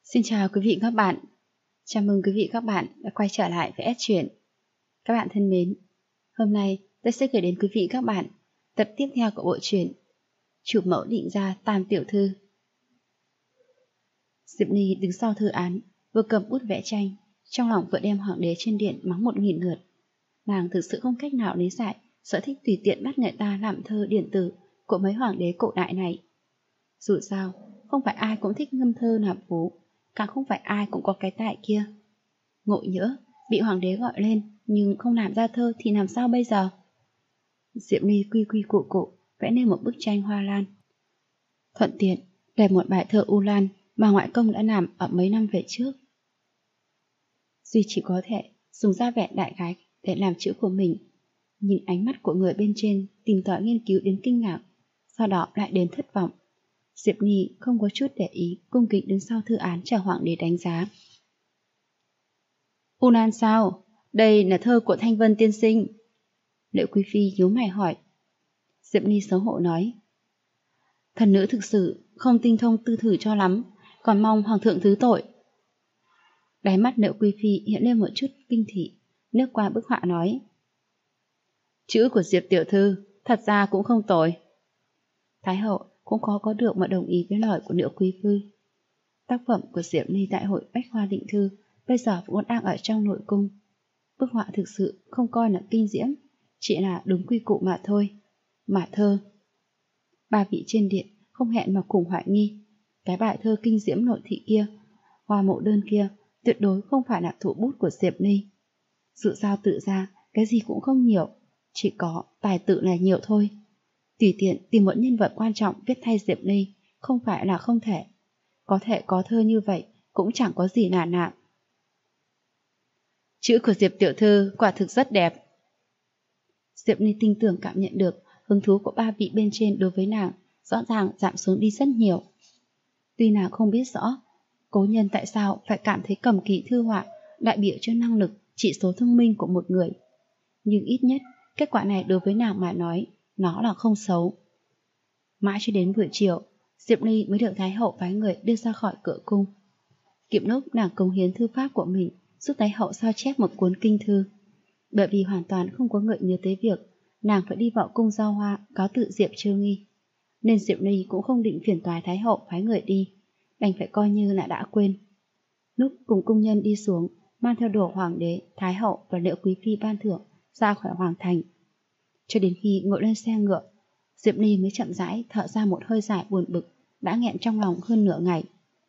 Xin chào quý vị và các bạn. Chào mừng quý vị và các bạn đã quay trở lại với S Truyện. Các bạn thân mến, hôm nay tôi sẽ gửi đến quý vị và các bạn tập tiếp theo của bộ truyện Chủ mẫu định ra Tam tiểu thư. Diệp Ni đứng sau thư án, vừa cầm bút vẽ tranh, trong lòng vừa đem hoàng đế trên điện mắng 1000 lượt. Nàng thực sự không cách nào lý giải sở thích tùy tiện bắt người ta làm thơ điện tử của mấy hoàng đế cổ đại này. Dù sao, không phải ai cũng thích ngâm thơ nạp vú, càng không phải ai cũng có cái tài kia. Ngộ nhỡ bị hoàng đế gọi lên nhưng không làm ra thơ thì làm sao bây giờ? Diệp Ni quy quy củ cụ vẽ nên một bức tranh hoa lan, thuận tiện đẹp một bài thơ U Lan mà ngoại công đã làm ở mấy năm về trước. Duy chỉ có thể dùng da vẽ đại gái để làm chữ của mình. Nhìn ánh mắt của người bên trên tìm tòi nghiên cứu đến kinh ngạc, sau đó lại đến thất vọng. Diệp Ni không có chút để ý, cung kính đứng sau thư án chờ hoàng đế đánh giá. U Lan sao? Đây là thơ của Thanh Vân tiên sinh. Liệu Quý Phi nhíu mày hỏi. Diệp Ni xấu hổ nói. Thần nữ thực sự không tinh thông tư thử cho lắm, còn mong hoàng thượng thứ tội. Đáy mắt Liệu Quý Phi hiện lên một chút kinh thị, nước qua bức họa nói. Chữ của Diệp tiểu thư thật ra cũng không tồi. Thái hậu cũng khó có được mà đồng ý với lời của Liệu Quý Phi. Tác phẩm của Diệp Ni đại hội Bách Hoa Định Thư bây giờ vẫn đang ở trong nội cung. Bức họa thực sự không coi là kinh diễm, chỉ là đúng quy củ mà thôi. Mà thơ. Ba vị trên điện không hẹn mà cùng hoài nghi. Cái bài thơ kinh diễm nội thị kia, hoa mộ đơn kia, tuyệt đối không phải là thủ bút của Diệp Ni. Sự giao tự ra, cái gì cũng không nhiều, chỉ có tài tự là nhiều thôi. Tùy tiện tìm một nhân vật quan trọng viết thay Diệp Ni không phải là không thể. Có thể có thơ như vậy cũng chẳng có gì là nặng. Chữ của Diệp tiểu thư quả thực rất đẹp. Diệp Ni tinh tưởng cảm nhận được hứng thú của ba vị bên trên đối với nàng rõ ràng giảm xuống đi rất nhiều. Tuy nàng không biết rõ cố nhân tại sao phải cảm thấy cầm kỵ thư họa đại biểu cho năng lực, chỉ số thông minh của một người, nhưng ít nhất kết quả này đối với nàng mà nói nó là không xấu. Mãi cho đến buổi chiều, Diệp Ni mới được Thái hậu phái người đưa ra khỏi cửa cung. Kịp lúc nàng cống hiến thư pháp của mình giúp Thái hậu sao chép một cuốn kinh thư. Bởi vì hoàn toàn không có người nhớ tới việc nàng phải đi vào cung giao hoa cáo tự Diệp Chiêu Nghi, nên Diệp Ni cũng không định phiền toái Thái hậu phái người đi, đành phải coi như là đã quên. Lúc cùng cung nhân đi xuống, mang theo đồ hoàng đế, Thái hậu và Liệu Quý Phi ban thưởng ra khỏi hoàng thành. Cho đến khi ngồi lên xe ngựa, Diệp Ni mới chậm rãi thở ra một hơi dài buồn bực đã nghẹn trong lòng hơn nửa ngày.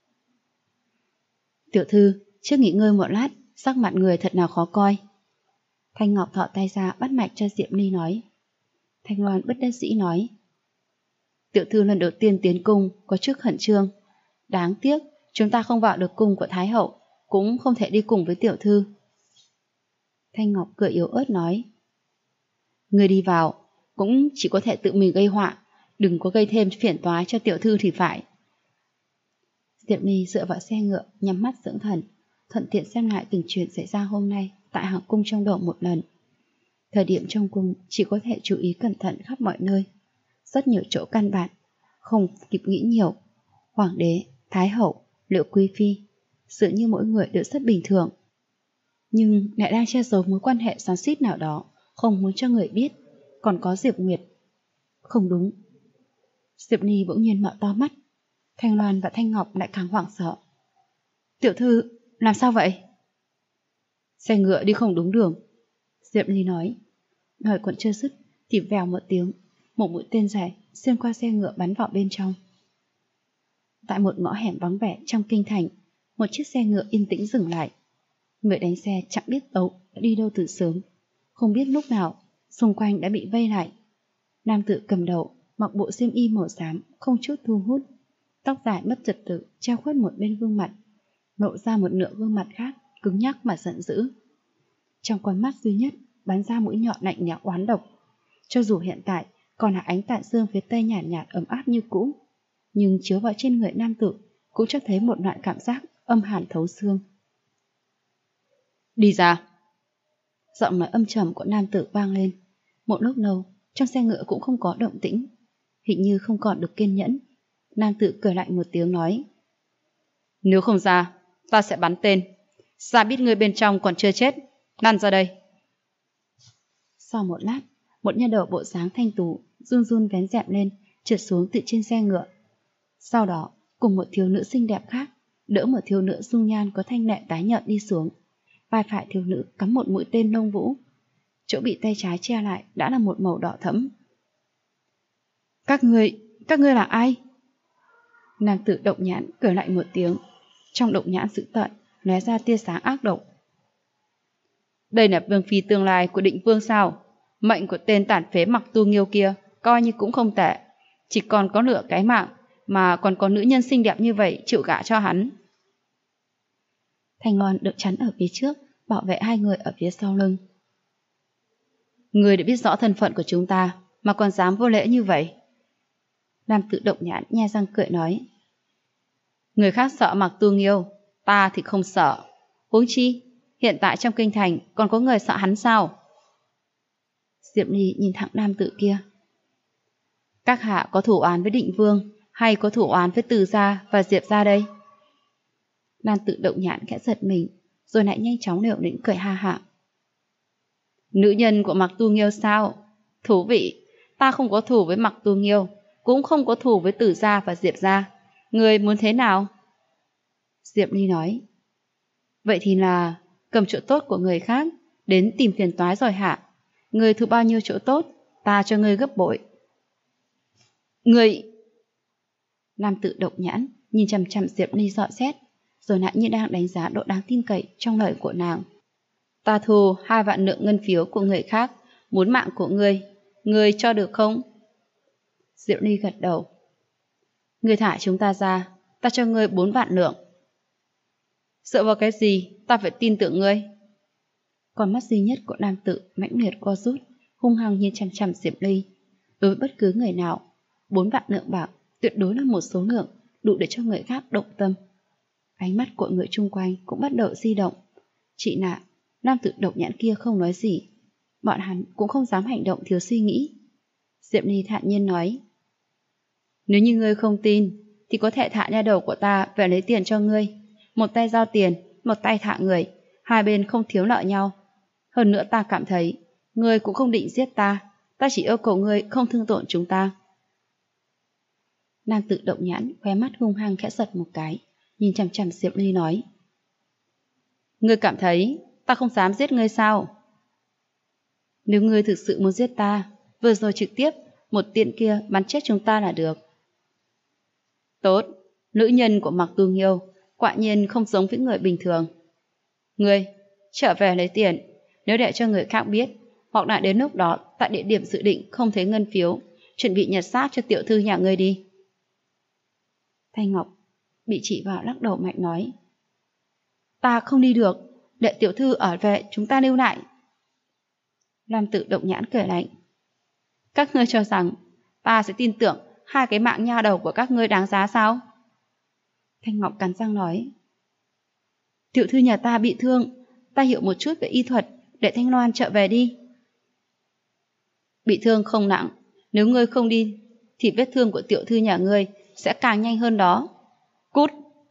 Tiểu thư, trước nghỉ ngơi một lát, sắc mặt người thật nào khó coi. Thanh Ngọc thọ tay ra bắt mạch cho Diệp Ni nói. Thanh Loan bất đắc dĩ nói. Tiểu thư lần đầu tiên tiến cung có chút khẩn trương. Đáng tiếc chúng ta không vào được cung của Thái hậu, cũng không thể đi cùng với tiểu thư. Thanh Ngọc cười yếu ớt nói. Người đi vào cũng chỉ có thể tự mình gây họa, đừng có gây thêm phiền toái cho tiểu thư thì phải. Diệp Ni dựa vào xe ngựa, nhắm mắt dưỡng thần, thuận tiện xem lại từng chuyện xảy ra hôm nay tại hoàng cung trong đầu một lần. Thời điểm trong cung chỉ có thể chú ý cẩn thận khắp mọi nơi, rất nhiều chỗ căn bản, không kịp nghĩ nhiều. Hoàng đế, Thái hậu, Liệu Quý Phi, dường như mỗi người đều rất bình thường, nhưng lại đang che giấu mối quan hệ xoắn xít nào đó, không muốn cho người biết. Còn có Diệp Nguyệt. Không đúng. Diệp Ni bỗng nhiên mở to mắt. Thanh Loan và Thanh Ngọc lại càng hoảng sợ. Tiểu thư, làm sao vậy? Xe ngựa đi không đúng đường, Diệp Ni nói. Lời còn chưa dứt thì vèo một tiếng, một mũi tên dài xuyên qua xe ngựa bắn vào bên trong. Tại một ngõ hẻm vắng vẻ trong kinh thành, một chiếc xe ngựa yên tĩnh dừng lại. Người đánh xe chẳng biết đã đi đâu từ sớm, không biết lúc nào xung quanh đã bị vây lại. Nam tử cầm đầu mặc bộ xiêm y màu xám không chút thu hút, tóc dài mất trật tự che khuất một bên gương mặt, lộ ra một nửa gương mặt khác cứng nhắc mà giận dữ. Trong con mắt duy nhất bắn ra mũi nhọn lạnh lẽo oán độc. Cho dù hiện tại còn là ánh tà dương phía tây nhàn nhạt ấm áp như cũ, nhưng chiếu vào trên người nam tử cũng cho thấy một loại cảm giác âm hàn thấu xương. Đi ra! Giọng nói âm trầm của nam tử vang lên. Một lúc lâu trong xe ngựa cũng không có động tĩnh, hình như không còn được kiên nhẫn. Nam tử cười lạnh một tiếng nói. Nếu không ra, ta sẽ bắn tên. Ra biết ngươi bên trong còn chưa chết. Lăn ra đây. Sau một lát, một nha đầu bộ dáng thanh tú run run vén rèm lên, trượt xuống từ trên xe ngựa. Sau đó, cùng một thiếu nữ xinh đẹp khác đỡ một thiếu nữ dung nhan có thanh lệ tái nhợt đi xuống. Vai phải thiếu nữ cắm một mũi tên lông vũ. Chỗ bị tay trái che lại đã là một màu đỏ thẫm. Các ngươi là ai? Nam tử Động Nhãn cười lạnh một tiếng, trong động nhãn dữ tợn lóe ra tia sáng ác độc. Đây là vương phi tương lai của Định Vương sao? Mệnh của tên tàn phế Mặc Tu Nghiêu kia coi như cũng không tệ, chỉ còn có nửa cái mạng mà còn có nữ nhân xinh đẹp như vậy chịu gả cho hắn. Thanh Loan được chắn ở phía trước, bảo vệ hai người ở phía sau lưng. Người đã biết rõ thân phận của chúng ta mà còn dám vô lễ như vậy? Nam tử Động Nhãn nhe răng cười nói. Người khác sợ Mặc Tu Nghiêu, ta thì không sợ. Huống chi, hiện tại trong kinh thành còn có người sợ hắn sao? Diệp Ly nhìn thẳng nam tử kia. Các hạ có thủ oán với Định Vương hay có thủ oán với Từ gia và Diệp gia đây? Nam tử Động Nhãn khẽ giật mình, rồi lại nhanh chóng liều lĩnh cười ha hả. Nữ nhân của Mặc Tu Nghiêu sao? Thú vị, ta không có thù với Mặc Tu Nghiêu, cũng không có thù với Từ gia và Diệp gia. Người muốn thế nào? Diệp Ly nói. Vậy thì là cầm chỗ tốt của người khác đến tìm phiền toái rồi hả? Người thu bao nhiêu chỗ tốt, ta cho ngươi gấp bội. Người... Nam tử Động Nhãn nhìn chằm chằm Diệp Ly dọ xét, rồi lại như đang đánh giá độ đáng tin cậy trong lời của nàng. Ta thu 2 vạn lượng ngân phiếu của người khác, muốn mạng của ngươi cho được không? Diệp Ly gật đầu. Ngươi thả chúng ta ra, ta cho ngươi 4 vạn lượng. Dựa vào cái gì ta phải tin tưởng ngươi? Con mắt duy nhất của nam tử mãnh liệt co rút, hung hăng nhìn chằm chằm Diệp Ly. Đối với bất cứ người nào, 4 vạn lượng bạc tuyệt đối là một số lượng đủ để cho người khác động tâm. Ánh mắt của người chung quanh cũng bắt đầu di động. Chị nạ, nam tử Độc Nhãn kia không nói gì, bọn hắn cũng không dám hành động thiếu suy nghĩ. Diệp Ly thản nhiên nói. Nếu như ngươi không tin, thì có thể thả nha đầu của ta về lấy tiền cho ngươi. Một tay giao tiền, một tay thả người, hai bên không thiếu nợ nhau. Hơn nữa ta cảm thấy, ngươi cũng không định giết ta, ta chỉ yêu cầu ngươi không thương tổn chúng ta. Nam tử Động Nhãn khóe mắt hung hăng khẽ giật một cái, nhìn chằm chằm Diệp Ly nói. Ngươi cảm thấy ta không dám giết ngươi sao? Nếu ngươi thực sự muốn giết ta, vừa rồi trực tiếp một tiện kia bắn chết chúng ta là được. Tốt, nữ nhân của Mặc Tu Nghiêu quả nhiên không giống với người bình thường. Ngươi trở về lấy tiền, nếu để cho người khác biết, hoặc là đến lúc đó tại địa điểm dự định không thấy ngân phiếu, chuẩn bị nhặt xác cho tiểu thư nhà ngươi đi. Thanh Ngọc bị chị vào lắc đầu mạnh nói. Ta không đi được, để tiểu thư ở về chúng ta lưu lại. Lam tử Động Nhãn cười lạnh. Các ngươi cho rằng ta sẽ tin tưởng 2 cái mạng nha đầu của các ngươi đáng giá sao? Thanh Ngọc cắn răng nói. Tiểu thư nhà ta bị thương, ta hiểu một chút về y thuật, để Thanh Loan trở về đi. Bị thương không nặng, nếu ngươi không đi thì vết thương của tiểu thư nhà ngươi sẽ càng nhanh hơn đó. Cút!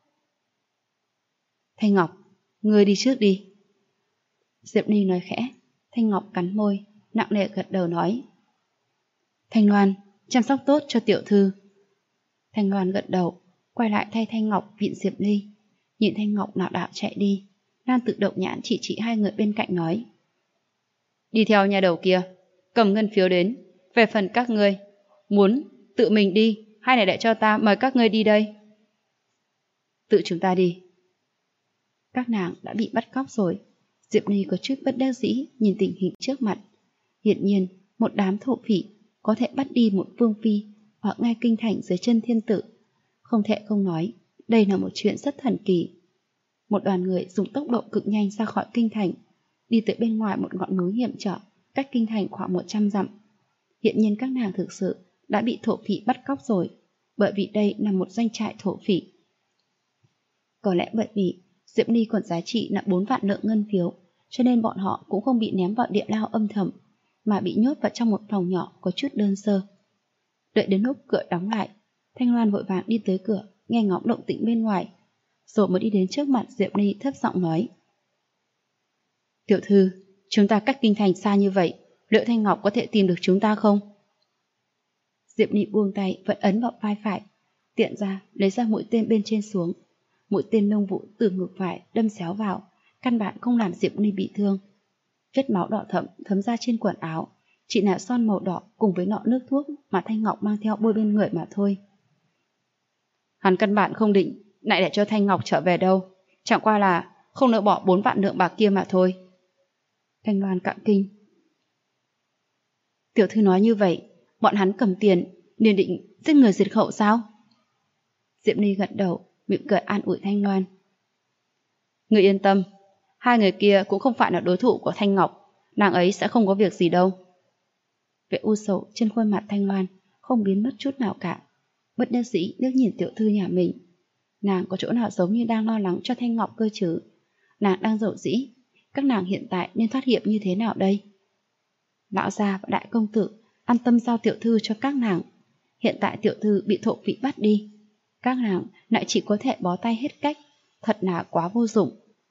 Thanh Ngọc, ngươi đi trước đi. Diệp Ly nói khẽ. Thanh Ngọc cắn môi, nặng nề gật đầu nói. Thanh Loan, chăm sóc tốt cho tiểu thư. Thanh Loan gật đầu, quay lại thay Thanh Ngọc viện Diệp Ly. Nhìn Thanh Ngọc lảo đảo chạy đi, Nam tử Động Nhãn chỉ hai người bên cạnh nói. Đi theo nhà đầu kia, cầm ngân phiếu đến. Về phần các ngươi, muốn tự mình đi hay là để cho ta mời các ngươi đi đây? Tự chúng ta đi. Các nàng đã bị bắt cóc rồi. Diệp Ly có chút bất đắc dĩ nhìn tình hình trước mặt. Hiển nhiên, một đám thổ phỉ có thể bắt đi một vương phi ở ngay kinh thành dưới chân thiên tử. Không thể không nói, đây là một chuyện rất thần kỳ. Một đoàn người dùng tốc độ cực nhanh ra khỏi kinh thành, đi tới bên ngoài một ngọn núi hiểm trở, cách kinh thành khoảng 100 dặm. Hiện nhiên các nàng thực sự đã bị thổ phỉ bắt cóc rồi, bởi vì đây là một doanh trại thổ phỉ. Có lẽ bởi vì Diệp Ly còn giá trị là 4 vạn lượng ngân phiếu, cho nên bọn họ cũng không bị ném vào địa lao âm thầm, mà bị nhốt vào trong một phòng nhỏ có chút đơn sơ. Đợi đến lúc cửa đóng lại, Thanh Loan vội vàng đi tới cửa, nghe ngóng động tĩnh bên ngoài. rồi mới đi đến trước mặt Diệp Ly thấp giọng nói. Tiểu thư, chúng ta cách kinh thành xa như vậy, liệu Thanh Ngọc có thể tìm được chúng ta không? Diệp Ly buông tay vẫn ấn vào vai phải, tiện ra lấy ra mũi tên bên trên xuống. Mũi tên lông vũ từ ngực phải đâm xéo vào, căn bản không làm Diệp Ly bị thương. Vết máu đỏ thẫm thấm ra trên quần áo, chỉ là son màu đỏ cùng với nọ nước thuốc mà Thanh Ngọc mang theo bôi bên người mà thôi. Hắn căn bản không định lại để cho Thanh Ngọc trở về đâu, chẳng qua là không nỡ bỏ 4 vạn lượng bạc kia mà thôi. Thanh Loan cạn kinh. Tiểu thư nói như vậy, bọn hắn cầm tiền liền định giết người diệt khẩu sao? Diệp Ly gật đầu, mỉm cười an ủi Thanh Loan. Người yên tâm, hai người kia cũng không phải là đối thủ của Thanh Ngọc, nàng ấy sẽ không có việc gì đâu. Vẻ u sầu trên khuôn mặt Thanh Loan không biến mất chút nào cả. Bất đắc dĩ liếc nhìn tiểu thư nhà mình. Nàng có chỗ nào giống như đang lo lắng cho Thanh Ngọc cơ chứ? Nàng đang dầu dĩ, các nàng hiện tại nên thoát hiểm như thế nào đây? Lão gia và đại công tử an tâm giao tiểu thư cho các nàng. Hiện tại tiểu thư bị thổ phỉ bắt đi, các nàng lại chỉ có thể bó tay hết cách, thật là quá vô dụng.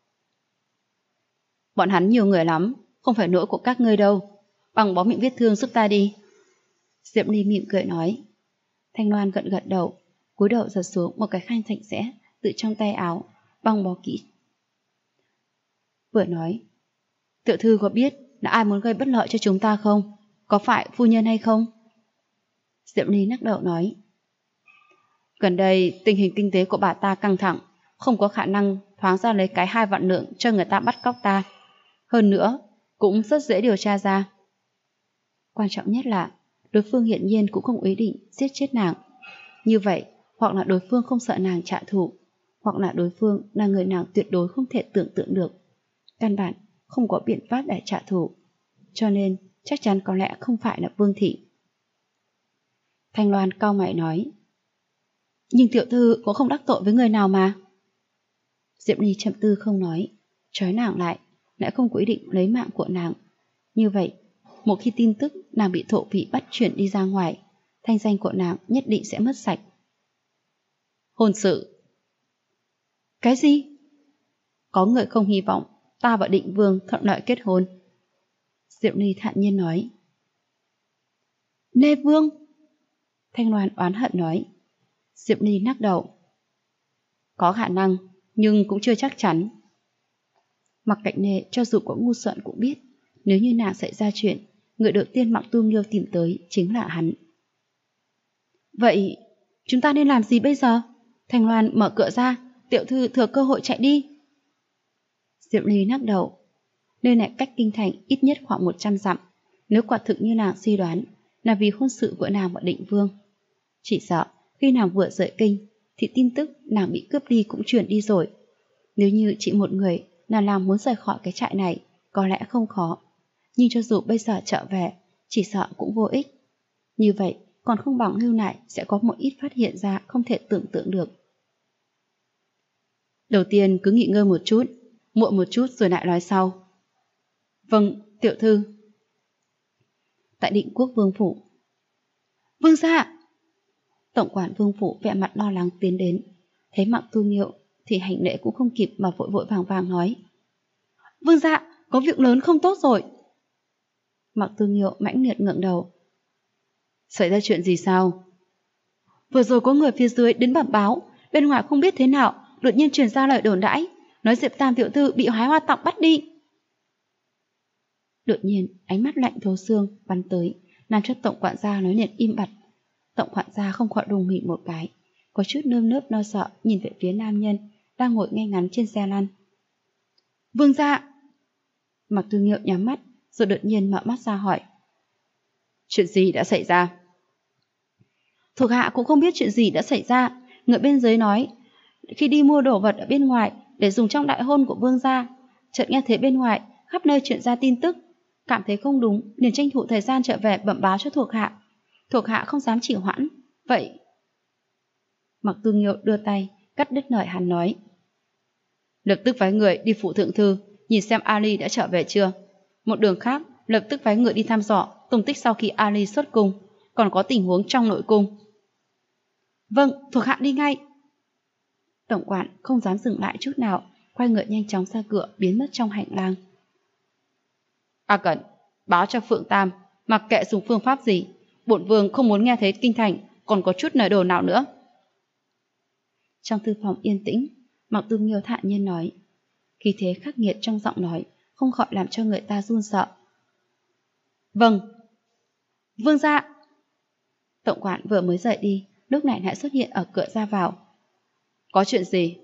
Bọn hắn nhiều người lắm, không phải lỗi của các ngươi đâu, bằng bó miệng vết thương giúp ta đi. Diệp Ly mỉm cười nói. Thanh Loan gật gật đầu, cúi đầu giật xuống một cái khăn sạch sẽ từ trong tay áo, băng bó kỹ. Vừa nói, tiểu thư có biết là ai muốn gây bất lợi cho chúng ta không? Có phải phu nhân hay không? Diệp Ly lắc đầu nói. Gần đây tình hình kinh tế của bà ta căng thẳng, không có khả năng thoáng ra lấy cái 2 vạn lượng cho người ta bắt cóc ta. Hơn nữa, cũng rất dễ điều tra ra. Quan trọng nhất là đối phương hiển nhiên cũng không ý định giết chết nàng. Như vậy, hoặc là đối phương không sợ nàng trả thù, hoặc là đối phương là người nàng tuyệt đối không thể tưởng tượng được. Căn bản không có biện pháp để trả thù, cho nên chắc chắn có lẽ không phải là Vương Thị. Thanh Loan cau mày nói. Nhưng tiểu thư cũng không đắc tội với người nào mà. Diệp Ly chậm tư không nói, trói nàng lại không có ý định lấy mạng của nàng. Như vậy, một khi tin tức nàng bị thổ phỉ bắt chuyển đi ra ngoài, thanh danh của nàng nhất định sẽ mất sạch. Hôn sự. Cái gì? Có người không hy vọng ta và Định Vương thuận lợi kết hôn. Diệp Ly thản nhiên nói. Lê Vương. Thanh Loan oán hận nói. Diệp Ly lắc đầu. Có khả năng, nhưng cũng chưa chắc chắn. Mặc Cạnh Nệ cho dù có ngu xuẩn cũng biết, nếu như nàng xảy ra chuyện, người đầu tiên Mặc Tu Nghiêu tìm tới chính là hắn. Vậy, chúng ta nên làm gì bây giờ? Thanh Loan mở cửa ra, tiểu thư thừa cơ hội chạy đi. Diệp Ly lắc đầu. Nơi này cách kinh thành ít nhất khoảng 100 dặm. Nếu quả thực như nàng suy đoán là vì hôn sự của nàng và Định Vương, chỉ sợ khi nàng vừa rời kinh thì tin tức nàng bị cướp đi cũng chuyển đi rồi. Nếu như chỉ một người là làm muốn rời khỏi cái trại này, có lẽ không khó. Nhưng cho dù bây giờ trở về, chỉ sợ cũng vô ích. Như vậy, còn không bằng lưu lại sẽ có một ít phát hiện ra không thể tưởng tượng được. Đầu tiên cứ nghỉ ngơi một chút, muộn một chút rồi lại nói sau. Vâng, tiểu thư. Tại Định Quốc Vương phủ. Vương gia! Tổng quản Vương phủ vẻ mặt lo lắng tiến đến, thấy Mặc Tu Nghiêu thì hành lễ cũng không kịp mà vội vội vàng vàng nói. Vương gia, có việc lớn không tốt rồi. Mặc Tu Nghiêu mãnh liệt ngẩng đầu. Xảy ra chuyện gì sao? Vừa rồi có người phía dưới đến bẩm báo, bên ngoài không biết thế nào, đột nhiên truyền ra lời đồn đãi, nói Diệp Tam tiểu thư bị Hái Hoa Tọng bắt đi. Đột nhiên ánh mắt lạnh thấu xương bắn tới, làm cho tổng quản gia nói liền im bặt. Tổng quản gia không khỏi đùng mình một cái, có chút nơm nớp lo sợ nhìn về phía nam nhân đang ngồi ngay ngắn trên xe lăn. Vương gia! Mặc Tu Nghiêu nhắm mắt rồi đột nhiên mở mắt ra hỏi. Chuyện gì đã xảy ra? Thuộc hạ cũng không biết chuyện gì đã xảy ra. Người bên dưới nói khi đi mua đồ vật ở bên ngoài để dùng trong đại hôn của vương gia, chợt nghe thấy bên ngoài khắp nơi truyền ra tin tức, cảm thấy không đúng liền tranh thủ thời gian trở về bẩm báo cho thuộc hạ. Thuộc hạ không dám trì hoãn. Vậy Mặc Tu Nghiêu đưa tay cắt đứt lời hắn nói. Lập tức phái người đi phủ thượng thư nhìn xem Ali đã trở về chưa. Một đường khác lập tức phái người đi thăm dò tung tích sau khi Ali xuất cung, còn có tình huống trong nội cung. Vâng, thuộc hạ đi ngay. Tổng quản không dám dừng lại chút nào, quay người nhanh chóng ra cửa, biến mất trong hành lang. A Cẩn, báo cho Phượng Tam, mặc kệ dùng phương pháp gì, bổn vương không muốn nghe thấy kinh thành còn có chút lời đồn nào nữa. Trong thư phòng yên tĩnh, Mạc Tư Nghiêu thản nhiên nói, khí thế khắc nghiệt trong giọng nói không khỏi làm cho người ta run sợ. Vâng. Vương gia. Tổng quản vừa mới rời đi, lúc này lại xuất hiện ở cửa ra vào. Có chuyện gì?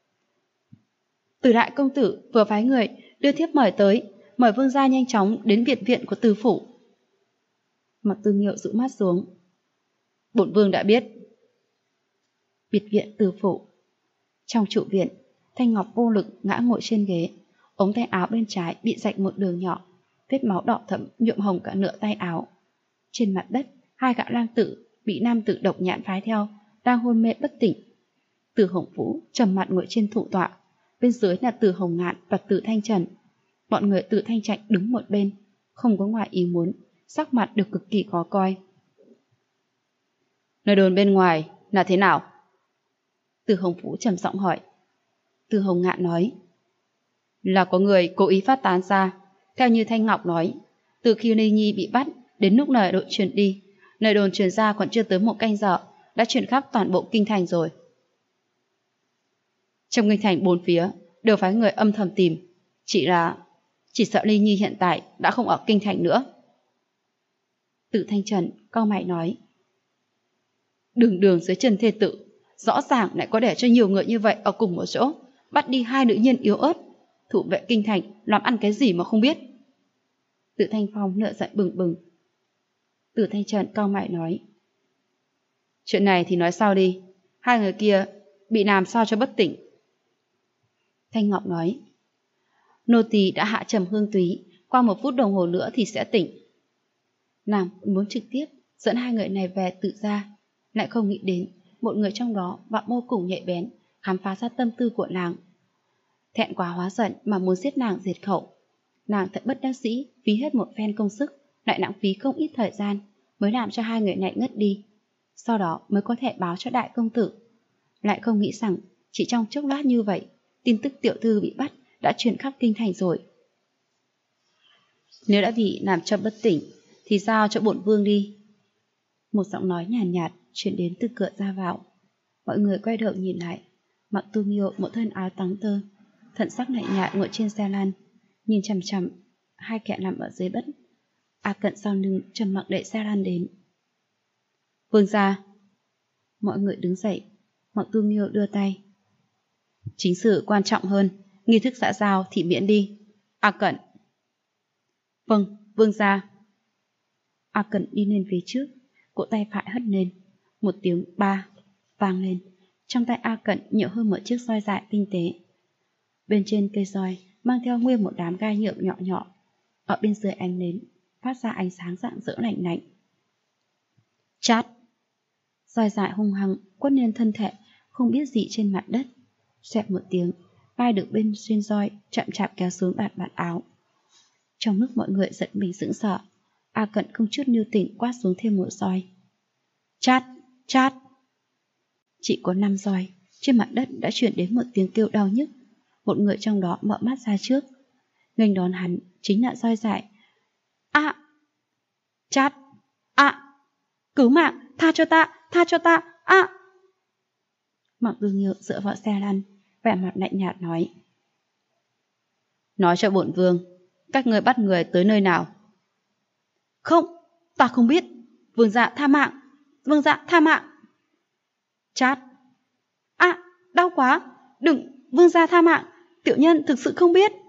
Từ đại công tử vừa phái người đưa thiếp mời tới, mời vương gia nhanh chóng đến biệt viện của Từ phủ. Mạc Tư Nghiêu rũ mắt xuống. Bổn vương đã biết. Biệt viện Từ phủ. Trong trụ viện, Thanh Ngọc vô lực ngã ngồi trên ghế, ống tay áo bên trái bị rạch một đường nhỏ, vết máu đỏ thẫm nhuộm hồng cả nửa tay áo. Trên mặt đất, hai gã lang tử bị nam tử độc nhãn phái theo, đang hôn mê bất tỉnh. Từ Hồng Vũ trầm mặt ngồi trên thủ tọa, bên dưới là Từ Hồng Ngạn và Từ Thanh Trần. Bọn người Từ Thanh Trạch đứng một bên, không có ngoài ý muốn, sắc mặt đều cực kỳ khó coi. Nơi đồn bên ngoài là thế nào? Từ Hồng Vũ trầm giọng hỏi. Từ Hồng Ngạn nói, là có người cố ý phát tán ra. Theo như Thanh Ngọc nói, từ khi Ly Nhi bị bắt đến lúc lời đồn truyền đi, lời đồn truyền ra còn chưa tới 1 canh giờ, đã truyền khắp toàn bộ kinh thành rồi. Trong kinh thành 4 phía đều phái người âm thầm tìm, chỉ sợ Ly Nhi hiện tại đã không ở kinh thành nữa. Từ Thanh Trần cau mày nói, đường đường dưới chân thê tử, rõ ràng lại có để cho nhiều người như vậy ở cùng một chỗ, bắt đi 2 nữ nhân yếu ớt, thủ vệ kinh thành làm ăn cái gì mà không biết. Từ Thanh Phong nợ giận bừng bừng. Từ Thanh Trần cau mày nói, chuyện này thì nói sau đi, 2 người kia bị làm sao cho bất tỉnh. Thanh Ngọc nói, nô tỳ đã hạ trầm hương túy, qua 1 phút đồng hồ nữa thì sẽ tỉnh. Nàng muốn trực tiếp dẫn 2 người này về Tự gia, lại không nghĩ đến một người trong đó và vô cùng nhạy bén, khám phá ra tâm tư của nàng. Thẹn quá hóa giận mà muốn giết nàng diệt khẩu. Nàng thật bất đắc dĩ, phí hết một phen công sức, lại lãng phí không ít thời gian, mới làm cho 2 người này ngất đi. Sau đó mới có thể báo cho đại công tử. Lại không nghĩ rằng chỉ trong chốc lát như vậy, tin tức tiểu thư bị bắt đã truyền khắp kinh thành rồi. Nếu đã bị làm cho bất tỉnh, thì giao cho bổn vương đi. Một giọng nói nhàn nhạt truyền đến từ cửa ra vào. Mọi người quay đầu nhìn lại, Mạc Tu Nghiêu một thân áo trắng tơ, thần sắc lạnh nhạt ngồi trên xe lăn, nhìn chằm chằm 2 kẻ nằm ở dưới đất. A Cận sau lưng trầm mặc đẩy xe lăn đến. Vương gia. Mọi người đứng dậy, Mạc Tu Nghiêu đưa tay. Chính sự quan trọng hơn, nghi thức xã giao thì miễn đi. A Cận. Vâng, vương gia. A Cận đi lên phía trước, cổ tay phải hất lên, một tiếng ba vang lên. Trong tay A Cận nhiều hơn một chiếc roi dại tinh tế. Bên trên cây roi mang theo nguyên một đám gai nhựa nhỏ nhỏ. Ở bên dưới ánh nến phát ra ánh sáng rạng rỡ lạnh lạnh. Chát! Roi dại hung hăng quất lên thân thể không biết gì trên mặt đất. Xẹt một tiếng, vai được bên xuyên roi chậm chạp kéo xuống bạt áo. Trong lúc mọi người giật mình sững sờ, A Cận không chút lưu tình quát xuống thêm một roi. Chát! Chát! Chỉ có 5 roi, trên mặt đất đã chuyển đến một tiếng kêu đau nhức. Một người trong đó mở mắt ra trước. Nghênh đón hắn chính là roi dại. A! Chát! A! Cứu mạng! Tha cho ta! Tha cho ta! A! Mạc Tư Nghiêu dựa vào xe lăn, vẻ mặt lạnh nhạt nói. Nói cho bổn vương, các ngươi bắt người tới nơi nào? Không, ta không biết. Vương dạ tha mạng! Vương dạ tha mạng! Chát! À, đau quá! Đừng, vương gia tha mạng! Tiểu nhân thực sự không biết.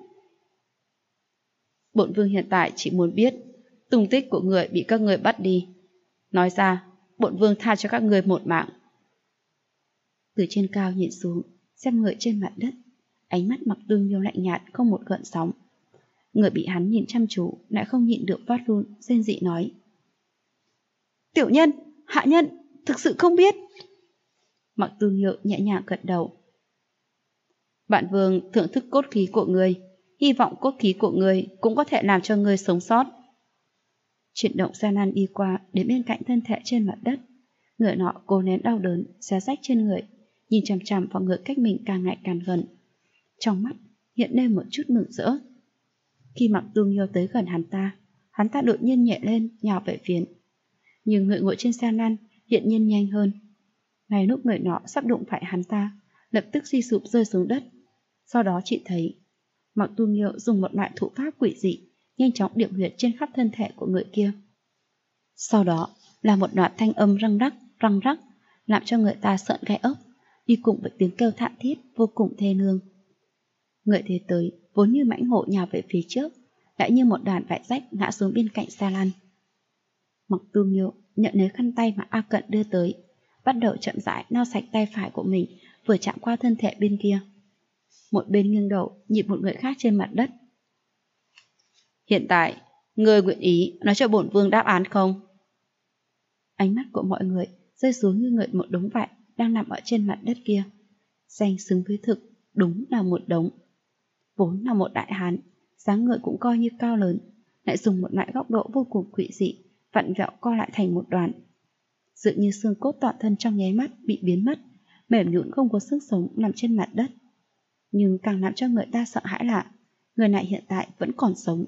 Bổn vương hiện tại chỉ muốn biết tung tích của người bị các ngươi bắt đi. Nói ra, bổn vương tha cho các ngươi một mạng. Từ trên cao nhìn xuống, xem người trên mặt đất, ánh mắt Mạc Tư Nghiêu lạnh nhạt không một gợn sóng. Người bị hắn nhìn chăm chú lại không nhịn được phát run, rên rỉ nói. Tiểu nhân, hạ nhân, thực sự không biết. Mạc Tư Nghiêu nhẹ nhàng gật đầu. Bản vương thưởng thức cốt khí của ngươi, hy vọng cốt khí của ngươi cũng có thể làm cho ngươi sống sót. Chuyển động xe lăn đi qua đến bên cạnh thân thể trên mặt đất. Người nọ cố nén đau đớn, xé rách trên người, nhìn chằm chằm vào người cách mình càng ngày càng gần. Trong mắt hiện lên một chút mừng rỡ. Khi Mạc Tu Nghiêu tới gần hắn ta đột nhiên nhẹ lên nhào về phía. Nhưng người ngồi trên xe lăn hiện nhiên nhanh hơn. Ngay lúc người nọ sắp đụng phải hắn ta, lập tức suy sụp rơi xuống đất. Sau đó chị thấy Mạc Tu Nghiêu dùng một loại thủ pháp quỷ dị, nhanh chóng điểm huyệt trên khắp thân thể của người kia. Sau đó là một loạt thanh âm răng rắc, làm cho người ta sợn gai ốc, đi cùng với tiếng kêu thảm thiết vô cùng thê lương. Người thế tới vốn như mãnh hổ nhào về phía trước, lại như một đàn vải rách ngã xuống bên cạnh xe lăn. Mạc Tu Nghiêu nhận lấy khăn tay mà A Cận đưa tới, bắt đầu chậm rãi lau sạch tay phải của mình vừa chạm qua thân thể bên kia. Một bên nghiêng đầu nhìn một người khác trên mặt đất. Hiện tại, ngươi nguyện ý nói cho bổn vương đáp án không? Ánh mắt của mọi người rơi xuống như người một đống vải đang nằm ở trên mặt đất kia. Danh xứng với thực, đúng là một đống. Vốn là một đại hán, dáng người cũng coi như cao lớn, lại dùng một loại góc độ vô cùng quỷ dị, vặn vẹo co lại thành một đoàn. Dường như xương cốt toàn thân trong nháy mắt bị biến mất, mềm nhũn không có sức sống nằm trên mặt đất. Nhưng càng làm cho người ta sợ hãi là người này hiện tại vẫn còn sống.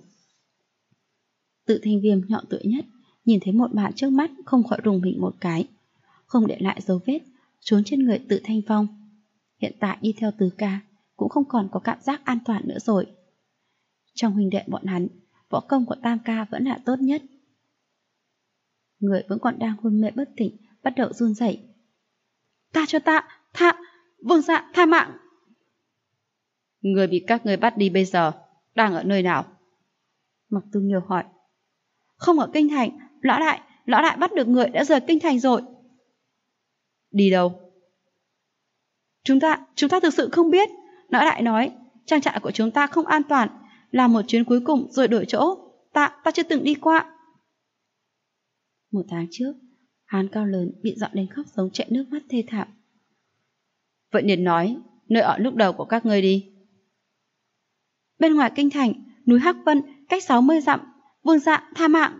Tự Thanh Viêm nhọn tuổi nhất nhìn thấy một màn trước mắt không khỏi rùng mình một cái, không để lại dấu vết trốn trên người Tự Thanh Phong. Hiện tại đi theo Tứ Ca cũng không còn có cảm giác an toàn nữa rồi. Trong huynh đệ bọn hắn, võ công của Tam Ca vẫn là tốt nhất. Người vẫn còn đang hôn mê bất tỉnh bắt đầu run rẩy. Ta cho ta, vương dạ, tha mạng. Người bị các ngươi bắt đi bây giờ đang ở nơi nào? Mạc Tu Nghiêu hỏi. Không ở kinh thành, lão đại bắt được người đã rời kinh thành rồi. Đi đâu? Chúng ta thực sự không biết. Lão đại nói trang trại của chúng ta không an toàn, làm một chuyến cuối cùng rồi đổi chỗ. Ta chưa từng đi qua. 1 tháng trước, hán cao lớn bị dọn đến khóc sống chảy nước mắt thê thảm. Vậy nên nói nơi ở lúc đầu của các ngươi đi. Bên ngoài kinh thành, núi Hắc Vân, cách 60 dặm. Vương dạ, tha mạng.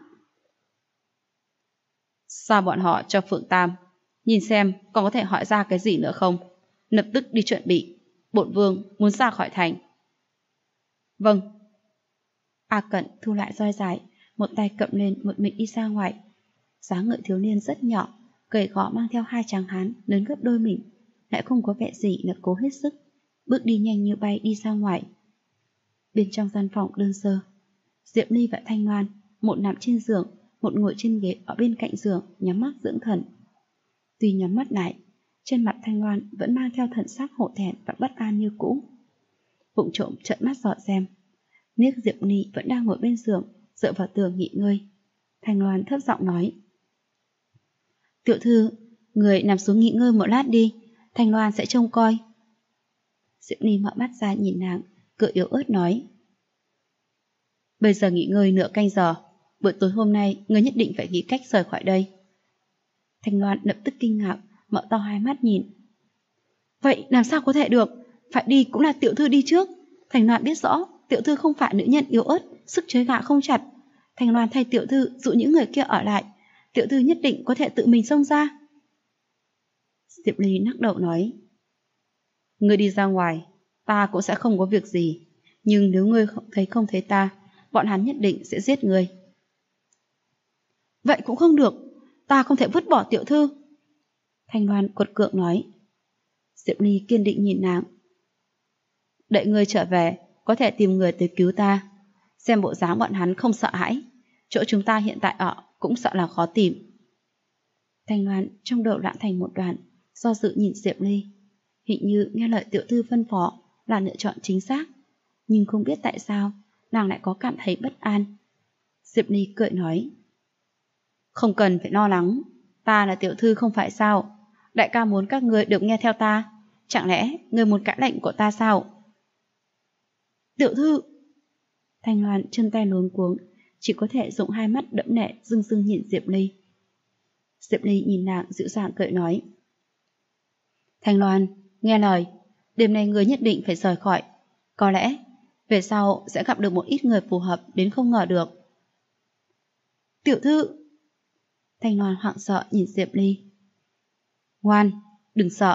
Sao bọn họ cho Phượng Tam nhìn xem còn có thể hỏi ra cái gì nữa không? Lập tức đi chuẩn bị, bổn vương muốn ra khỏi thành. Vâng. A Cận thu lại roi dài, một tay cầm lên một mình đi ra ngoài. Dáng người thiếu niên rất nhỏ, gầy gò mang theo 2 tráng hán lớn gấp đôi mình, lại không có vẻ gì là cố hết sức, bước đi nhanh như bay đi ra ngoài. Bên trong gian phòng đơn sơ, Diệp Ly và Thanh Loan, một nằm trên giường, một ngồi trên ghế ở bên cạnh giường nhắm mắt dưỡng thần. Tuy nhắm mắt lại, trên mặt Thanh Loan vẫn mang theo thần sắc hổ thẹn và bất an như cũ. Vụng trộm trợn mắt dò xem, Nick Diệp Ly vẫn đang ngồi bên giường, dựa vào tường nghỉ ngơi. Thanh Loan thấp giọng nói: Tiểu thư, người nằm xuống nghỉ ngơi một lát đi, Thanh Loan sẽ trông coi. Diệp Ly mở mắt ra nhìn nàng, cười yếu ớt nói: Bây giờ nghỉ ngơi nửa canh giờ, buổi tối hôm nay ngươi nhất định phải nghĩ cách rời khỏi đây. Thanh Loan lập tức kinh ngạc, mở to 2 mắt nhìn. Vậy làm sao có thể được, phải đi cũng là tiểu thư đi trước. Thanh Loan biết rõ tiểu thư không phải nữ nhân yếu ớt, sức chơi gạ không chặt. Thanh Loan thay tiểu thư dụ những người kia ở lại, tiểu thư nhất định có thể tự mình xông ra. Diệp Ly lắc đầu nói: Ngươi đi ra ngoài, ta cũng sẽ không có việc gì, nhưng nếu ngươi không thấy ta, bọn hắn nhất định sẽ giết ngươi. Vậy cũng không được, ta không thể vứt bỏ tiểu thư. Thanh Loan quật cường nói. Diệp Ly kiên định nhìn nàng. Đợi ngươi trở về, có thể tìm người tới cứu ta. Xem bộ dáng bọn hắn không sợ hãi, chỗ chúng ta hiện tại ở cũng sợ là khó tìm. Thanh Loan trong đầu loạn thành một đoàn, do dự nhìn Diệp Ly. Hình như nghe lời tiểu thư phân phó là lựa chọn chính xác, nhưng không biết tại sao nàng lại có cảm thấy bất an. Diệp Ly cười nói: Không cần phải lo lắng, ta là tiểu thư không phải sao? Đại ca muốn các ngươi được nghe theo ta, chẳng lẽ ngươi muốn cãi lệnh của ta sao? Tiểu thư! Thanh Loan chân tay luống cuống, chỉ có thể dùng 2 mắt đẫm lệ rưng rưng nhìn Diệp Ly. Diệp Ly nhìn nàng dịu dàng cười nói: Thanh Loan, nghe lời, đêm nay ngươi nhất định phải rời khỏi. Có lẽ về sau sẽ gặp được một ít người phù hợp đến không ngờ được. Tiểu thư! Thanh Loan hoảng sợ nhìn Diệp Ly. Ngoan, đừng sợ,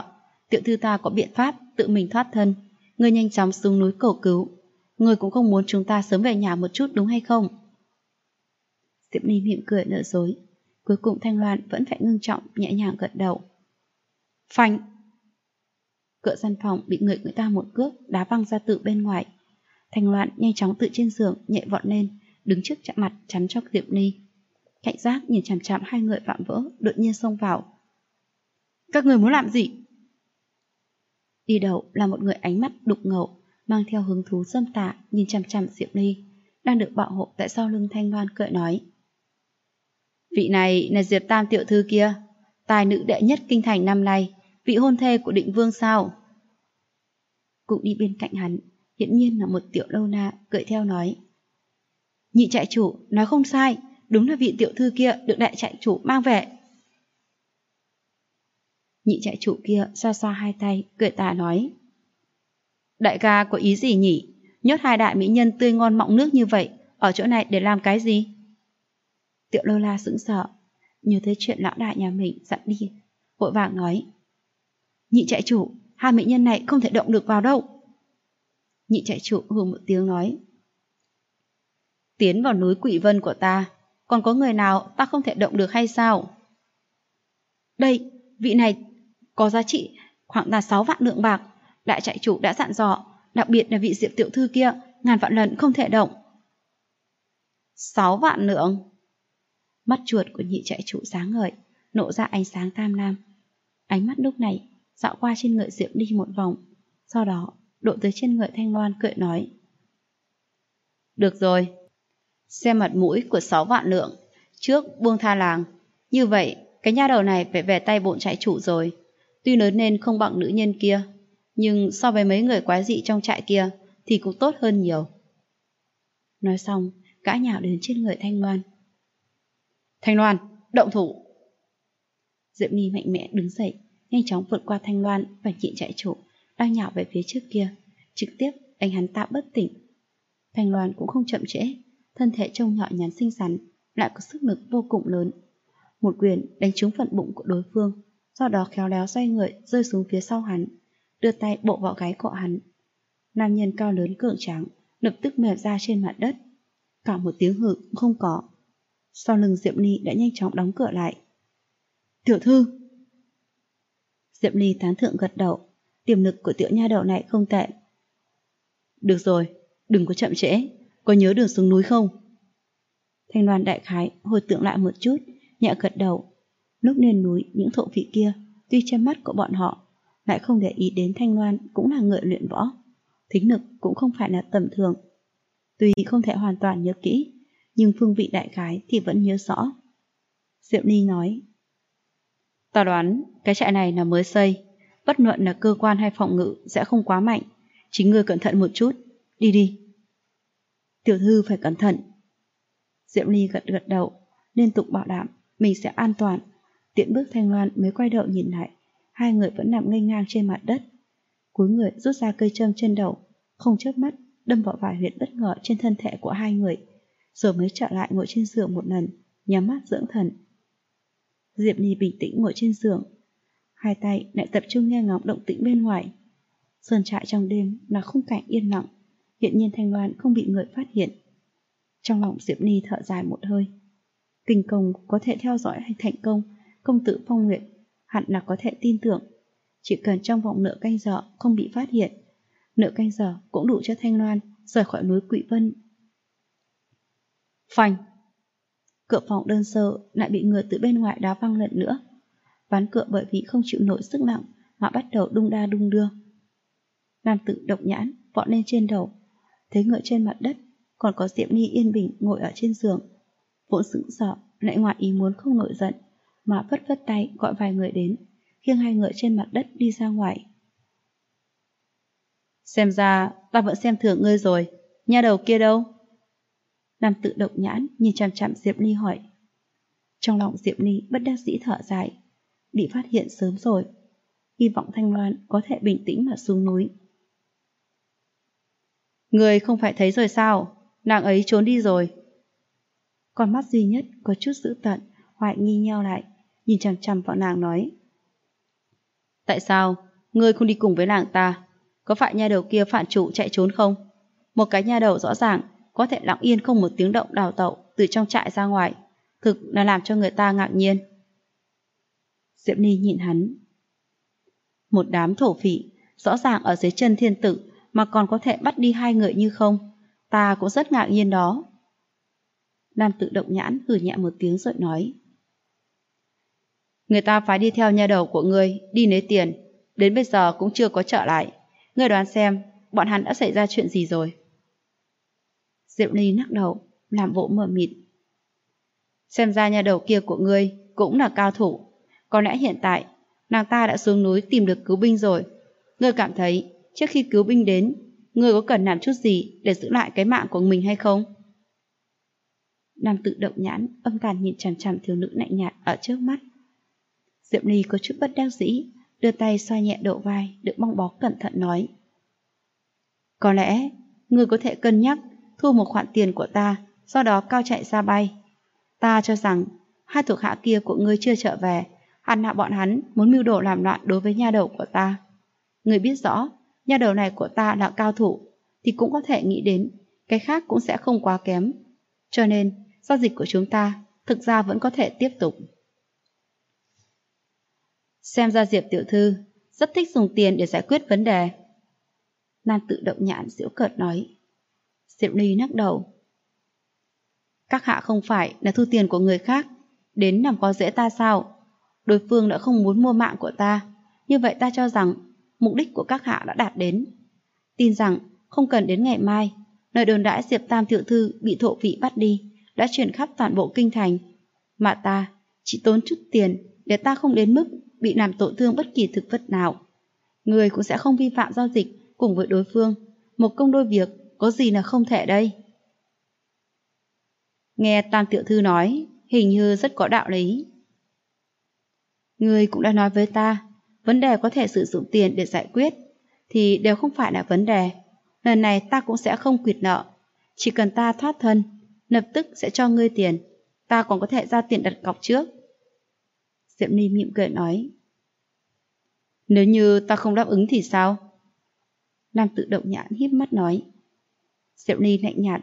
Tiểu thư ta có biện pháp tự mình thoát thân. Ngươi nhanh chóng xuống núi cầu cứu. Ngươi cũng không muốn chúng ta sớm về nhà một chút đúng hay không? Diệp Ly mỉm cười nở dối. Cuối cùng Thanh Loan vẫn phải ngưng trọng nhẹ nhàng gật đầu. Phanh! Cửa gian phòng bị người ta một cước đá văng ra từ bên ngoài. Thanh Loan nhanh chóng từ trên giường nhảy vọt lên, đứng trước chạm mặt chắn cho Diệp Ly. Cảnh giác nhìn chằm chằm hai người vạm vỡ, đột nhiên xông vào. Các người muốn làm gì? Đi đầu là một người ánh mắt đục ngầu, mang theo hứng thú dâm tà nhìn chằm chằm Diệp Ly, đang được bảo hộ tại sau lưng Thanh Loan cười nói. Vị này là Diệp Tam tiểu thư kia, tài nữ đệ nhất kinh thành năm nay, vị hôn thê của Định Vương sao? Cũng đi bên cạnh hắn, hiển nhiên là một tiểu lâu na cười theo nói. Nhị trại chủ nói không sai, đúng là vị tiểu thư kia được đại trại chủ mang về. Nhị trại chủ kia xoa xoa hai tay, cười tà nói. Đại ca có ý gì nhỉ? Nhốt hai đại mỹ nhân tươi ngon mọng nước như vậy, ở chỗ này để làm cái gì? Tiểu lâu la sững sờ, nhớ tới chuyện lão đại nhà mình dặn đi, vội vàng nói. Nhị trại chủ, hai mỹ nhân này không thể động được vào đâu. Nhị trại chủ hừ một tiếng nói. Tiến vào núi Quỷ Vân của ta, còn có người nào ta không thể động được hay sao? Đây, vị này có giá trị khoảng là 6 vạn lượng bạc. Đại trại chủ đã dặn dò, đặc biệt là vị Diệp tiểu thư kia, ngàn vạn lần không thể động. 6 vạn lượng? Mắt chuột của nhị trại chủ sáng ngời, nộ ra ánh sáng tham lam. Ánh mắt lúc này dạo qua trên người Diệp Ly một vòng, sau đó độ tới trên người Thanh Loan cười nói. Được rồi, xem mặt mũi của 6 vạn lượng, trước buông tha làng. Như vậy, cái nha đầu này phải về tay bộn trại chủ rồi. Tuy lớn nên không bằng nữ nhân kia, nhưng so với mấy người quái dị trong trại kia thì cũng tốt hơn nhiều. Nói xong, gã nhào đến trên người Thanh Loan. Thanh Loan, động thủ! Diệp Ly mạnh mẽ đứng dậy, nhanh chóng vượt qua Thanh Loan và nhị trại chủ đang nhào về phía trước kia, trực tiếp đánh hắn ta bất tỉnh. Thanh Loan cũng không chậm trễ, thân thể trông nhỏ nhắn xinh xắn, lại có sức lực vô cùng lớn. Một quyền đánh trúng phần bụng của đối phương, sau đó khéo léo xoay người rơi xuống phía sau hắn, đưa tay bộ vào gáy của hắn. Nam nhân cao lớn cường tráng lập tức mềm ra trên mặt đất, cả một tiếng hự cũng không có. Sau lưng Diệp Ly đã nhanh chóng đóng cửa lại. Tiểu thư! Diệp Ly tán thưởng gật đầu, tiềm lực của tiểu nha đầu này không tệ. Được rồi, đừng có chậm trễ, có nhớ đường xuống núi không? Thanh Loan đại khái hồi tưởng lại một chút, nhẹ gật đầu. Lúc lên núi, những thổ phỉ kia, tuy che mắt của bọn họ, lại không để ý đến Thanh Loan cũng là người luyện võ. Thính lực cũng không phải là tầm thường. Tuy không thể hoàn toàn nhớ kỹ, nhưng phương vị đại khái thì vẫn nhớ rõ. Diệp Ly nói. Ta đoán cái trại này là mới xây, bất luận là cơ quan hay phòng ngự sẽ không quá mạnh. Chính ngươi cẩn thận một chút, đi đi. Tiểu thư phải cẩn thận. Diệp Ly gật gật đầu, liên tục bảo đảm mình sẽ an toàn. Tiện bước Thanh Loan mới quay đầu nhìn lại, hai người vẫn nằm ngây ngang trên mặt đất. Cúi người rút ra cây châm trên đầu, không chớp mắt đâm vào vài huyệt bất ngờ trên thân thể của hai người, rồi mới trở lại ngồi trên giường một lần, nhắm mắt dưỡng thần. Diệp Ly bình tĩnh ngồi trên giường, hai tay lại tập trung nghe ngóng động tĩnh bên ngoài. Sơn trại trong đêm là khung cảnh yên lặng, hiện nhiên Thanh Loan không bị người phát hiện. Trong lòng Diệp Ly thở dài một hơi. Kinh công có thể theo dõi hay thành công, công tử Phong Nguyệt hẳn là có thể tin tưởng. Chỉ cần trong vòng nửa canh giờ không bị phát hiện, nửa canh giờ cũng đủ cho Thanh Loan rời khỏi núi Quỷ Vân. Phanh! Cửa phòng đơn sơ lại bị người từ bên ngoài đá văng lần nữa. Ván cửa bởi vì không chịu nổi sức nặng mà bắt đầu đung đa đung đưa. Nam tử độc nhãn vọt lên trên đầu, thấy ngựa trên mặt đất, còn có Diệp Ly yên bình ngồi ở trên giường. Vốn sững sờ, lại ngoài ý muốn không nổi giận, mà phất phất tay gọi vài người đến, khiêng hai người trên mặt đất đi ra ngoài. Xem ra ta vẫn xem thường ngươi rồi, nha đầu kia đâu? Nam tử độc nhãn nhìn chằm chằm Diệp Ly hỏi. Trong lòng Diệp Ly bất đắc dĩ thở dài, bị phát hiện sớm rồi, hy vọng Thanh Loan có thể bình tĩnh mà xuống núi. Ngươi không phải thấy rồi sao? Nàng ấy trốn đi rồi. Con mắt duy nhất có chút dữ tợn, hoài nghi nheo lại, nhìn chằm chằm vào nàng nói. Tại sao? Ngươi không đi cùng với nàng ta, có phải nha đầu kia phản chủ chạy trốn không? Một cái nha đầu rõ ràng có thể lặng yên không một tiếng động đào tẩu từ trong trại ra ngoài, thực là làm cho người ta ngạc nhiên. Diệp Ni nhìn hắn. Một đám thổ phỉ, rõ ràng ở dưới chân thiên tử mà còn có thể bắt đi 2 người như không, ta cũng rất ngạc nhiên đó. Nam Tự Động Nhãn hừ nhẹ một tiếng rồi nói. Người ta phải đi theo nha đầu của ngươi đi lấy tiền, đến bây giờ cũng chưa có trở lại. Ngươi đoán xem, bọn hắn đã xảy ra chuyện gì rồi? Diệu Ly lắc đầu, làm bộ mờ mịt. Xem ra nha đầu kia của ngươi cũng là cao thủ. Có lẽ hiện tại, nàng ta đã xuống núi tìm được cứu binh rồi. Ngươi cảm thấy, trước khi cứu binh đến, ngươi có cần làm chút gì để giữ lại cái mạng của mình hay không? Nam Tự Động Nhãn âm tàn nhìn chằm chằm thiếu nữ lạnh nhạt ở trước mắt. Diệp Ly có chút bất đắc dĩ, đưa tay xoa nhẹ độ vai, được băng bó cẩn thận nói. Có lẽ, ngươi có thể cân nhắc thu một khoản tiền của ta, sau đó cao chạy ra bay. Ta cho rằng, 2 thuộc hạ kia của ngươi chưa trở về, hẳn là bọn hắn muốn mưu đồ làm loạn đối với nha đầu của ta. Ngươi biết rõ, nha đầu này của ta là cao thủ, thì cũng có thể nghĩ đến, cái khác cũng sẽ không quá kém. Cho nên, giao dịch của chúng ta thực ra vẫn có thể tiếp tục. Xem ra Diệp tiểu thư rất thích dùng tiền để giải quyết vấn đề. Nam Tự Động Nhãn giễu cợt nói. Diệp Ly lắc đầu. Các hạ không phải là thu tiền của người khác, đến làm có dễ ta sao? Đối phương đã không muốn mua mạng của ta, như vậy ta cho rằng mục đích của các hạ đã đạt đến. Tin rằng không cần đến ngày mai, lời đồn đãi Diệp Tam tiểu thư bị thổ phỉ bắt đi đã truyền khắp toàn bộ kinh thành, mà ta chỉ tốn chút tiền để ta không đến mức bị làm tổn thương bất kỳ thực vật nào. Người cũng sẽ không vi phạm giao dịch cùng với đối phương, một công đôi việc có gì là không thể đây. Nghe Tam tiểu thư nói, hình như rất có đạo lý. Người cũng đã nói với ta, vấn đề có thể sử dụng tiền để giải quyết, thì đều không phải là vấn đề. Lần này ta cũng sẽ không quyệt nợ. Chỉ cần ta thoát thân, lập tức sẽ cho ngươi tiền. Ta còn có thể ra tiền đặt cọc trước. Diệp Ni mỉm cười nói. Nếu như ta không đáp ứng thì sao? Nam Tự Động Nhãn híp mắt nói. Diệp Ni lạnh nhạt.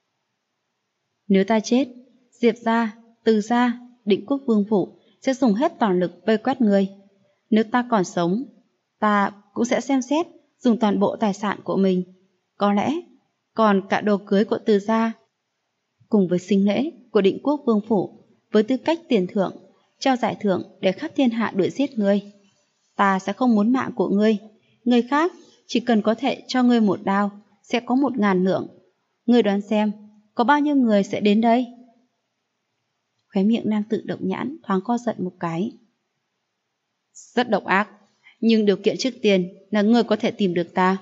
Nếu ta chết, Diệp gia, Từ gia, Định Quốc Vương phủ sẽ dùng hết toàn lực vây quét ngươi. Nếu ta còn sống, ta cũng sẽ xem xét dùng toàn bộ tài sản của mình. Có lẽ còn cả đồ cưới của Từ gia, cùng với sinh lễ của Định Quốc Vương phủ, với tư cách tiền thưởng, trao giải thưởng để khắp thiên hạ đuổi giết ngươi. Ta sẽ không muốn mạng của ngươi. Người khác chỉ cần có thể cho ngươi một đao, sẽ có 1000 lượng. Ngươi đoán xem, có bao nhiêu người sẽ đến đây? Khóe miệng Nam Tự Động Nhãn thoáng co giật một cái. Rất độc ác, nhưng điều kiện trước tiên là ngươi có thể tìm được ta.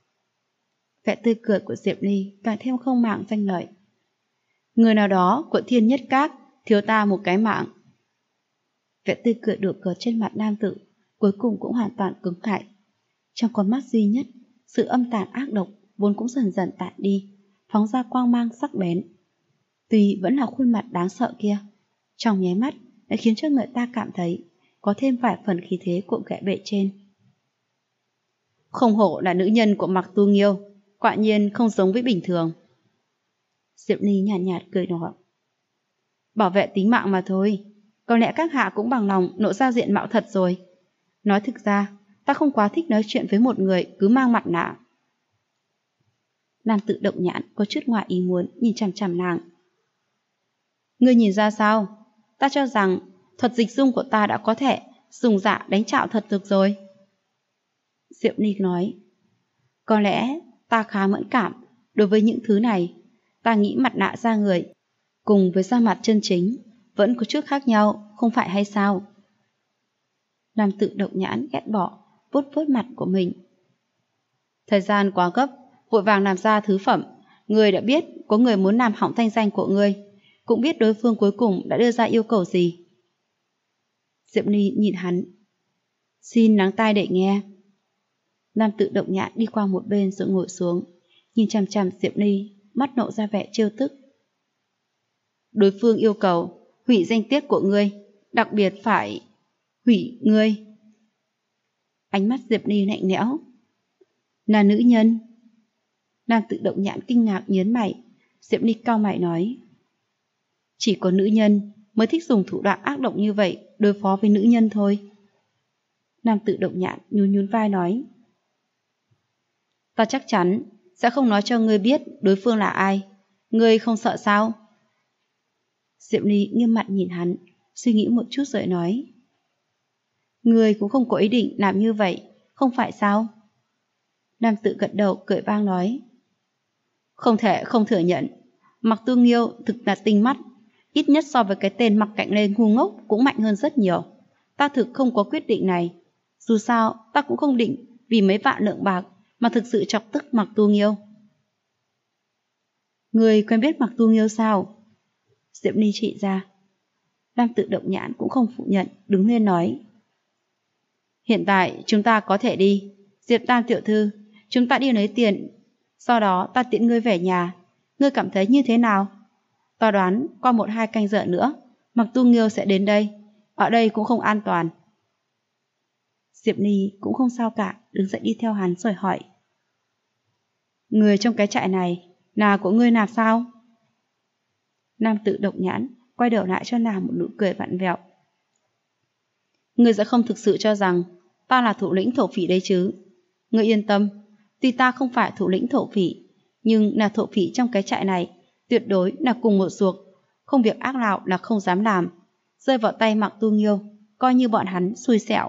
Vẻ tươi cười của Diệp Ly càng thêm không màng danh lợi. Người nào đó của Thiên Nhất Các thiếu ta một cái mạng. Vẻ tươi cười đùa cợt trên mặt nam tử cuối cùng cũng hoàn toàn cứng cỏi. Trong con mắt duy nhất, sự âm tàn ác độc vốn cũng dần dần tản đi, phóng ra quang mang sắc bén. Tuy vẫn là khuôn mặt đáng sợ kia, trong nháy mắt đã khiến cho người ta cảm thấy có thêm vài phần khí thế của kẻ bề trên. Không hổ là nữ nhân của Mạc Tu Nghiêu, quả nhiên không giống với bình thường. Diệp Ly nhàn nhạt cười nói. Bảo vệ tính mạng mà thôi, có lẽ các hạ cũng bằng lòng lộ ra diện mạo thật rồi. Nói thực ra, ta không quá thích nói chuyện với một người cứ mang mặt nạ. Nam Tự Động Nhãn có chút ngoài ý muốn nhìn chằm chằm nàng. Ngươi nhìn ra sao? Ta cho rằng thuật dịch dung của ta đã có thể dùng dạ đánh chạo thật được rồi. Diệp Ly nói. Có lẽ ta khá mẫn cảm đối với những thứ này. Ta nghĩ mặt nạ da người cùng với da mặt chân chính vẫn có chút khác nhau, không phải hay sao? Nam Tự Động Nhãn ghét bỏ, vuốt vuốt mặt của mình. Thời gian quá gấp, vội vàng làm ra thứ phẩm. Ngươi đã biết có người muốn làm hỏng thanh danh của ngươi, cũng biết đối phương cuối cùng đã đưa ra yêu cầu gì. Diệp Ly nhìn hắn. Xin lắng tai để nghe. Nam Tự Động Nhãn đi qua một bên rồi ngồi xuống, nhìn chằm chằm Diệp Ly, mắt nộ ra vẻ trêu tức. Đối phương yêu cầu hủy danh tiết của ngươi, đặc biệt phải hủy ngươi. Ánh mắt Diệp Ly lạnh lẽo. Là nữ nhân? Nam Tự Động Nhãn kinh ngạc nhớn mày. Diệp Ly cau mày nói. Chỉ có nữ nhân mới thích dùng thủ đoạn ác độc như vậy đối phó với nữ nhân thôi. Nam Tự Động Nhãn nhún nhún vai nói. Ta chắc chắn sẽ không nói cho ngươi biết đối phương là ai. Ngươi không sợ sao? Diệp Ly nghiêm mặt nhìn hắn, suy nghĩ một chút rồi nói. Ngươi cũng không có ý định làm như vậy, không phải sao? Nam Tự gật đầu cười vang nói. Không thể không thừa nhận, Mặc Tư Nghiêu thực là tinh mắt, ít nhất so với cái tên mặc cạnh lên ngu ngốc cũng mạnh hơn rất nhiều. Ta thực không có quyết định này. Dù sao, ta cũng không định vì mấy vạn lượng bạc mà thực sự chọc tức Mặc Tu Nghiêu. Người quen biết Mặc Tu Nghiêu sao? Diệp Ly trị ra. Nam Tự Động Nhãn cũng không phủ nhận, đứng lên nói. Hiện tại chúng ta có thể đi. Diệp Tam tiểu thư, chúng ta đi lấy tiền. Sau đó ta tiễn ngươi về nhà. Ngươi cảm thấy như thế nào? Ta đoán qua 1-2 canh giờ nữa Mặc Tu Nghiêu sẽ đến đây. Ở đây cũng không an toàn. Diệp Ly cũng không sao cả, đứng dậy đi theo hắn rồi hỏi. Người trong cái trại này là của ngươi nạp sao? Nam Tự Động Nhãn quay đầu lại cho nàng một nụ cười vặn vẹo. Ngươi sẽ không thực sự cho rằng ta là thủ lĩnh thổ phỉ đấy chứ? Ngươi yên tâm, tuy ta không phải thủ lĩnh thổ phỉ, nhưng là thổ phỉ trong cái trại này tuyệt đối là cùng một ruột, không việc ác nào là không dám làm. Rơi vào tay Mặc Tu Nghiêu, coi như bọn hắn xui xẻo.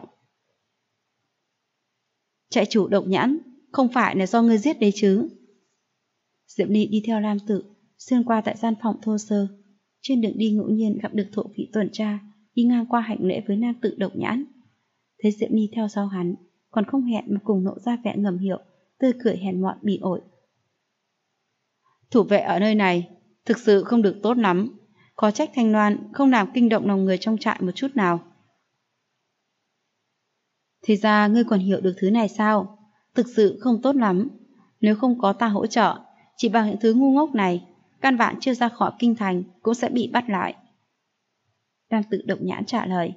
Trại chủ Động Nhãn, không phải là do ngươi giết đấy chứ? Diệp Ly đi theo Nam Tự, xuyên qua tại gian phòng thô sơ. Trên đường đi ngẫu nhiên gặp được thổ phỉ tuần tra, đi ngang qua hành lễ với Nam Tự Động Nhãn. Thấy Diệp Ly theo sau hắn, còn không hẹn mà cùng nộ ra vẻ ngầm hiểu, tươi cười hèn mọn bỉ ổi. Thủ vệ ở nơi này thực sự không được tốt lắm, khó trách Thanh Loan không làm kinh động lòng người trong trại một chút nào. Thì ra ngươi còn hiểu được thứ này sao? Thực sự không tốt lắm. Nếu không có ta hỗ trợ, chỉ bằng những thứ ngu ngốc này, căn vạn chưa ra khỏi kinh thành cũng sẽ bị bắt lại. Nam Tự Động Nhãn trả lời.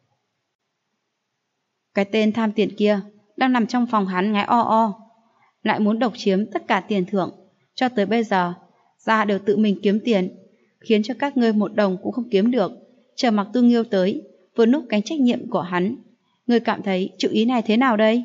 Cái tên tham tiền kia đang nằm trong phòng hắn ngái o, lại muốn độc chiếm tất cả tiền thưởng. Cho tới bây giờ, gia đều tự mình kiếm tiền, khiến cho các ngươi một đồng cũng không kiếm được. Chờ Mặc Tu Nghiêu tới, vừa núp cánh trách nhiệm của hắn. Ngươi cảm thấy chữ ý này thế nào đây?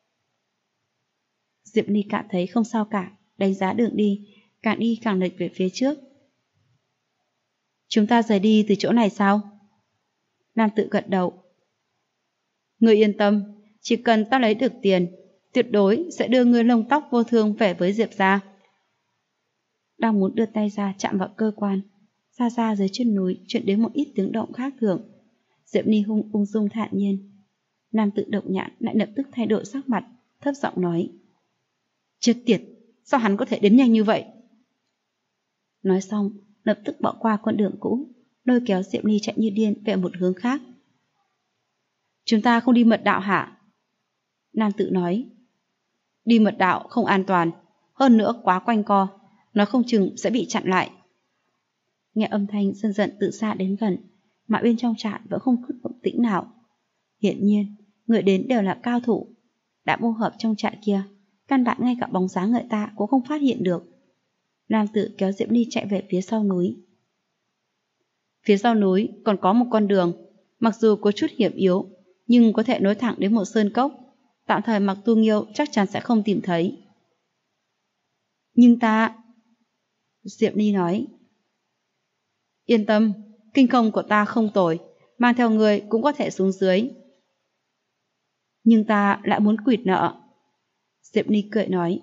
Diệp Ly cảm thấy không sao cả, đánh giá đường đi càng lệch về phía trước. Chúng ta rời đi từ chỗ này sao? Nam Tự gật đầu. Ngươi yên tâm, chỉ cần ta lấy được tiền, tuyệt đối sẽ đưa ngươi lông tóc vô thương về với Diệp gia. Đang muốn đưa tay ra chạm vào cơ quan, xa xa dưới chân núi chuyển đến một ít tiếng động khác thường. Diệp Ly ung dung thản nhiên. Nam Tự Động Nhãn lại lập tức thay đổi sắc mặt, thấp giọng nói. Chết tiệt, sao hắn có thể đến nhanh như vậy? Nói xong, lập tức bỏ qua con đường cũ, lôi kéo Diệp Ly chạy như điên về một hướng khác. Chúng ta không đi mật đạo hả? Nam Tự nói. Đi mật đạo không an toàn, hơn nữa quá quanh co, nó không chừng sẽ bị chặn lại. Nghe âm thanh dần dần từ xa đến gần, mà bên trong trại vẫn không chút động tĩnh nào. Hiển nhiên, người đến đều là cao thủ, đã mô hợp trong trại kia, căn bản ngay cả bóng dáng người ta cũng không phát hiện được. Nam Tự kéo Diệp Ly chạy về phía sau núi. Phía sau núi còn có một con đường, mặc dù có chút hiểm yếu, nhưng có thể nối thẳng đến một sơn cốc. Tạm thời Mặc Tu Nghiêu chắc chắn sẽ không tìm thấy. Nhưng ta... Diệp Ly nói. Yên tâm, kinh công của ta không tồi, mang theo người cũng có thể xuống dưới. Nhưng ta lại muốn quỵt nợ. Diệp Ly cười nói.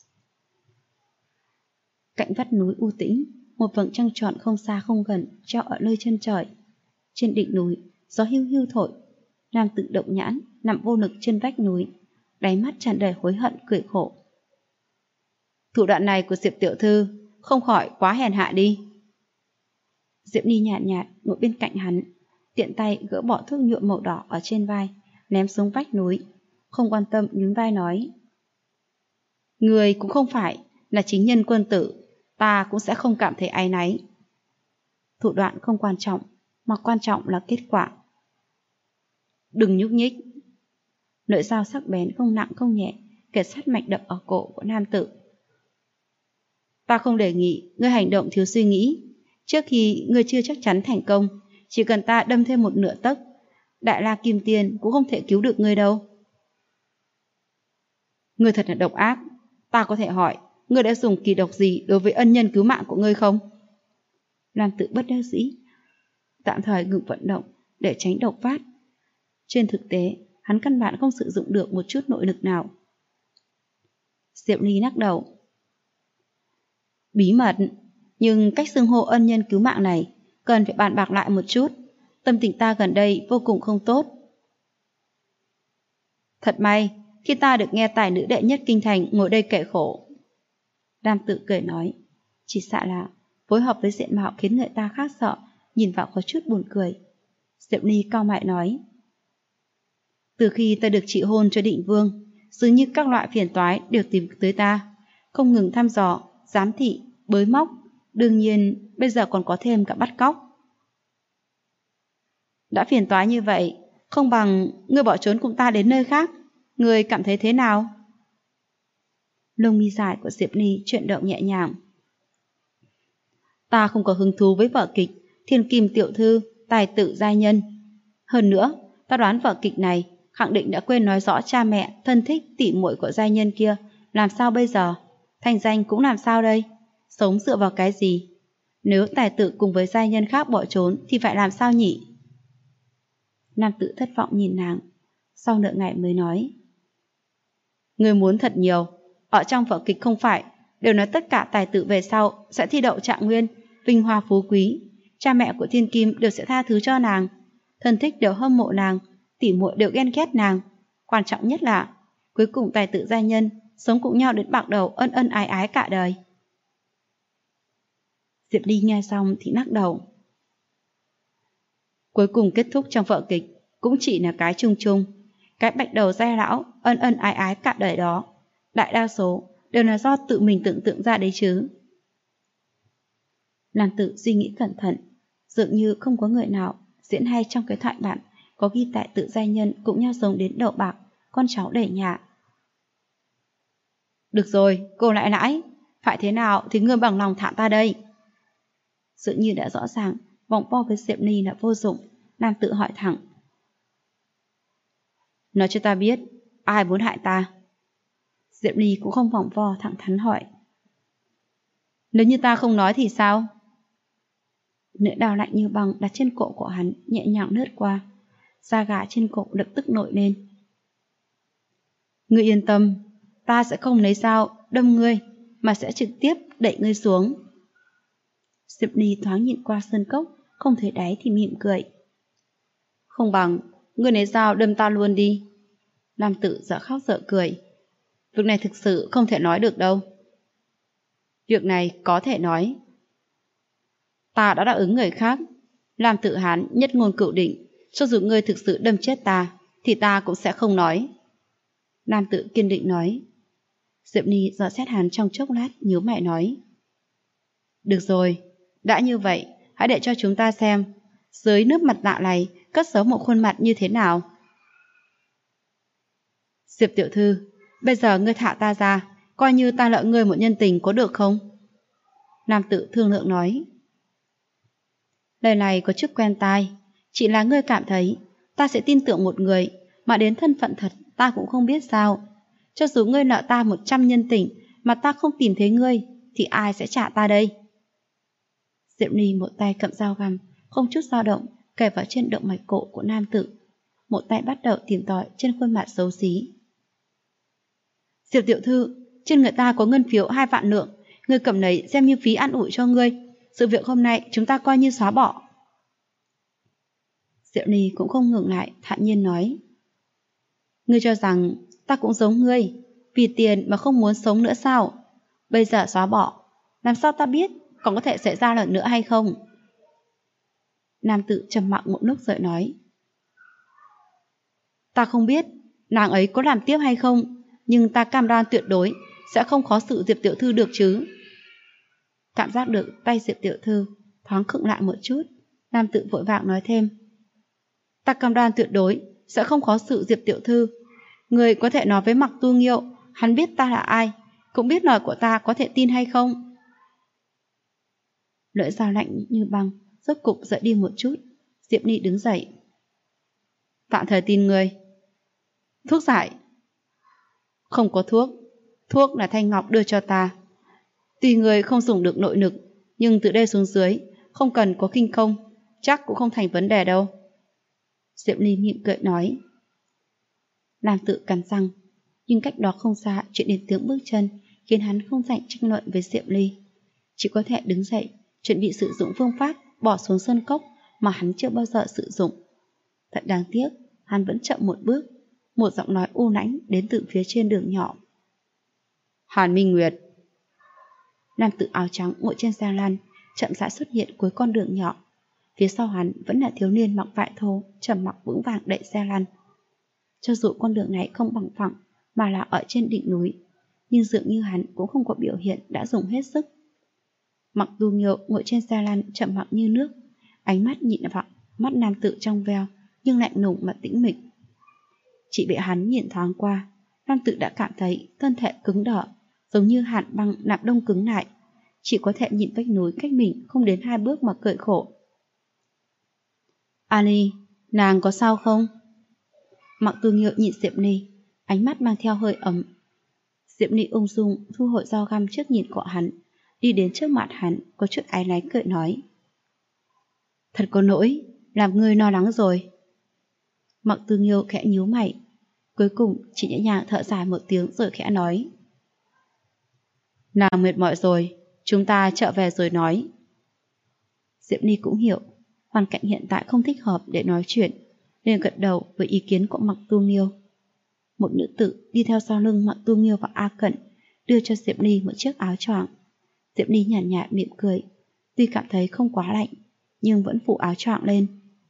Cạnh vách núi u tĩnh, một vầng trăng tròn không xa không gần treo ở nơi chân trời. Trên đỉnh núi, gió hiu hiu thổi. Nam Tự Động Nhãn nằm vô lực trên vách núi, đáy mắt tràn đầy hối hận cười khổ. Thủ đoạn này của Diệp tiểu thư không khỏi quá hèn hạ đi. Diệp Ly nhạt nhạt ngồi bên cạnh hắn, tiện tay gỡ bỏ thuốc nhuộm màu đỏ ở trên vai, ném xuống vách núi, không quan tâm nhún vai nói. Người cũng không phải là chính nhân quân tử, ta cũng sẽ không cảm thấy áy náy. Thủ đoạn không quan trọng, mà quan trọng là kết quả. Đừng nhúc nhích. Lưỡi dao sắc bén không nặng không nhẹ, kề sát mạch đập ở cổ của nam tử. Ta không đề nghị ngươi hành động thiếu suy nghĩ. Trước khi ngươi chưa chắc chắn thành công, chỉ cần ta đâm thêm một nửa tấc, Đại La Kim Tiên cũng không thể cứu được ngươi đâu. Ngươi thật là độc ác. Ta có thể hỏi, ngươi đã dùng kỳ độc gì đối với ân nhân cứu mạng của ngươi không? Nam tử bất đắc dĩ, tạm thời ngừng vận động để tránh độc phát. Trên thực tế, hắn căn bản không sử dụng được một chút nội lực nào. Diệp Ly lắc đầu. Bí mật, nhưng cách xưng hô ân nhân cứu mạng này cần phải bàn bạc lại một chút. Tâm tình ta gần đây vô cùng không tốt. Thật may khi ta được nghe tài nữ đệ nhất kinh thành ngồi đây kể khổ. Nam tử cười nói, chỉ sợ là phối hợp với diện mạo khiến người ta khác sợ, nhìn vào có chút buồn cười. Diệp Ly cau mày nói, từ khi ta được trị hôn cho Định Vương, dường như các loại phiền toái đều tìm tới ta, không ngừng thăm dò, giám thị, bới móc, đương nhiên bây giờ còn có thêm cả bắt cóc. Đã phiền toái như vậy, không bằng ngươi bỏ trốn cùng ta đến nơi khác, ngươi cảm thấy thế nào? Lông mi dài của Diệp Ly chuyển động nhẹ nhàng. Ta không có hứng thú với vở kịch Thiên Kim Tiểu Thư, Tài Tử Giai Nhân. Hơn nữa, ta đoán vở kịch này khẳng định đã quên nói rõ cha mẹ, thân thích, tỉ muội của giai nhân kia. Làm sao bây giờ? Thành danh cũng làm sao đây? Sống dựa vào cái gì? Nếu tài tử cùng với giai nhân khác bỏ trốn thì phải làm sao nhỉ? Nam tử thất vọng nhìn nàng, sau nửa ngày mới nói, ngươi muốn thật nhiều. Ở trong vở kịch không phải đều nói tất cả tài tử về sau sẽ thi đậu trạng nguyên, vinh hoa phú quý, cha mẹ của thiên kim đều sẽ tha thứ cho nàng, thân thích đều hâm mộ nàng, tỉ muội đều ghen ghét nàng. Quan trọng nhất là cuối cùng tài tử giai nhân sống cùng nhau đến bạc đầu, ân ân ái ái cả đời. Diệp Ly nghe xong thì lắc đầu. Cuối cùng kết thúc trong vở kịch cũng chỉ là cái chung chung, cái bạch đầu giai lão ân ân ái ái cả đời đó, đại đa số đều là do tự mình tưởng tượng ra đấy chứ. Nam tử suy nghĩ cẩn thận, dường như không có người nào diễn hay trong cái thoại bản có ghi tài tử giai nhân cũng nhau sống đến đậu bạc, con cháu đẩy nhà. Được rồi, cô lại nãi, phải thế nào thì ngươi bằng lòng thả ta đây? Dường như đã rõ ràng vòng vo với Diệp Ly là vô dụng, Nam tử hỏi thẳng. Nói cho ta biết, ai muốn hại ta? Diệp Ly cũng không vòng vo, thẳng thắn hỏi. Nếu như ta không nói thì sao? Lưỡi đao lạnh như băng đặt trên cổ của hắn, nhẹ nhàng lướt qua, da gà trên cổ lập tức nổi lên. Ngươi yên tâm, ta sẽ không lấy dao đâm ngươi, mà sẽ trực tiếp đẩy ngươi xuống. Diệp Ly thoáng nhìn qua sơn cốc, không thấy đáy thì mỉm cười. Không bằng, ngươi lấy dao đâm ta luôn đi. Nam tử dở khóc dở cười. Việc này thực sự không thể nói được đâu. Việc này có thể nói. Ta đã đáp ứng người khác. Làm tự hán nhất ngôn cửu định, cho dù ngươi thực sự đâm chết ta, thì ta cũng sẽ không nói. Nam tử kiên định nói. Diệp Ly dò xét hắn trong chốc lát, nhíu mày nói. Được rồi, đã như vậy, hãy để cho chúng ta xem dưới nước mặt nạ này cất giấu một khuôn mặt như thế nào. Diệp tiểu thư, bây giờ ngươi thả ta ra, coi như ta nợ ngươi một nhân tình có được không? Nam tử thương lượng nói. Lời này có chút quen tai, chỉ là ngươi cảm thấy ta sẽ tin tưởng một người mà đến thân phận thật ta cũng không biết sao. Cho dù ngươi nợ ta 100 nhân tình mà ta không tìm thấy ngươi, thì ai sẽ trả ta đây? Diệp Ly một tay cầm dao găm, không chút dao động, kề vào trên động mạch cổ của nam tử. Một tay bắt đầu tìm tòi trên khuôn mặt xấu xí. Diệp tiểu thư, trên người ta có ngân phiếu 2 vạn lượng, ngươi cầm lấy xem như phí ăn ủi cho ngươi. Sự việc hôm nay chúng ta coi như xóa bỏ. Diệp Ly cũng không ngừng lại, thản nhiên nói. Ngươi cho rằng ta cũng giống ngươi, vì tiền mà không muốn sống nữa sao? Bây giờ xóa bỏ, làm sao ta biết còn có thể xảy ra lần nữa hay không? Nam tử trầm mặc một lúc rồi nói. Ta không biết nàng ấy có làm tiếp hay không, nhưng ta cam đoan tuyệt đối sẽ không khó xử Diệp tiểu thư được chứ. Cảm giác được tay Diệp tiểu thư thoáng khựng lại một chút, nam tử vội vàng nói thêm. Ta cam đoan tuyệt đối sẽ không khó xử Diệp tiểu thư, Người có thể nói với Mạc Tu Nghiêu, hắn biết ta là ai, cũng biết lời của ta có thể tin hay không? Lưỡi dao lạnh như băng, rốt cục dậy đi một chút. Diệp Ni đứng dậy. Tạm thời tin người. Thuốc giải? Không có thuốc. Thuốc là Thanh Ngọc đưa cho ta. Tuy người không dùng được nội lực, nhưng từ đây xuống dưới, không cần có khinh công, chắc cũng không thành vấn đề đâu. Diệp Ni mỉm cười nói. Lam Tự cắn răng, nhưng cách đó không xa chuyện đến tiếng bước chân khiến hắn không rảnh tranh luận với Diệp Ly. Chỉ có thể đứng dậy, chuẩn bị sử dụng phương pháp bỏ xuống sơn cốc mà hắn chưa bao giờ sử dụng. Thật đáng tiếc, hắn vẫn chậm một bước. Một giọng nói u lãnh đến từ phía trên đường nhỏ. Hàn Minh Nguyệt. Nam tử áo trắng ngồi trên xe lăn, chậm rãi xuất hiện cuối con đường nhỏ. Phía sau hắn vẫn là thiếu niên mặc vải thô, trầm mặc vững vàng đẩy xe lăn. Cho dù con đường này không bằng phẳng, mà là ở trên đỉnh núi, nhưng dường như hắn cũng không có biểu hiện đã dùng hết sức. Mặc Tu Nghiêu ngồi trên xe lăn chậm mặc như nước, ánh mắt nhìn vào mắt nam tử trong veo, nhưng lạnh lùng mà tĩnh mịch. Chỉ bị hắn nhìn thoáng qua, nam tử đã cảm thấy thân thể cứng đờ, giống như hàn băng nạp đông cứng lại, chỉ có thể nhìn vách núi cách mình không đến 2 bước mà cười khổ. Ali, nàng có sao không? Mặc Tu Nghiêu nhìn Diệp Ni, ánh mắt mang theo hơi ấm. Diệp Ni ung dung thu hồi dao găm trước nhìn của hắn, đi đến trước mặt hắn, có chút áy náy cười nói. Thật có lỗi, làm ngươi lo lắng rồi. Mặc Tu Nghiêu khẽ nhíu mày, cuối cùng chỉ nhẹ nhàng thở dài một tiếng rồi khẽ nói. Nàng mệt mỏi rồi, chúng ta trở về rồi nói. Diệp Ni cũng hiểu, hoàn cảnh hiện tại không thích hợp để nói chuyện, nên gật đầu với ý kiến của Mặc Tu Nghiêu. Một nữ tử đi theo sau lưng Mặc Tu Nghiêu và A Cận, đưa cho Diệp Ni một chiếc áo choàng. Diệp Ni nhàn nhạt mỉm cười, tuy cảm thấy không quá lạnh, nhưng vẫn phủ áo choàng lên.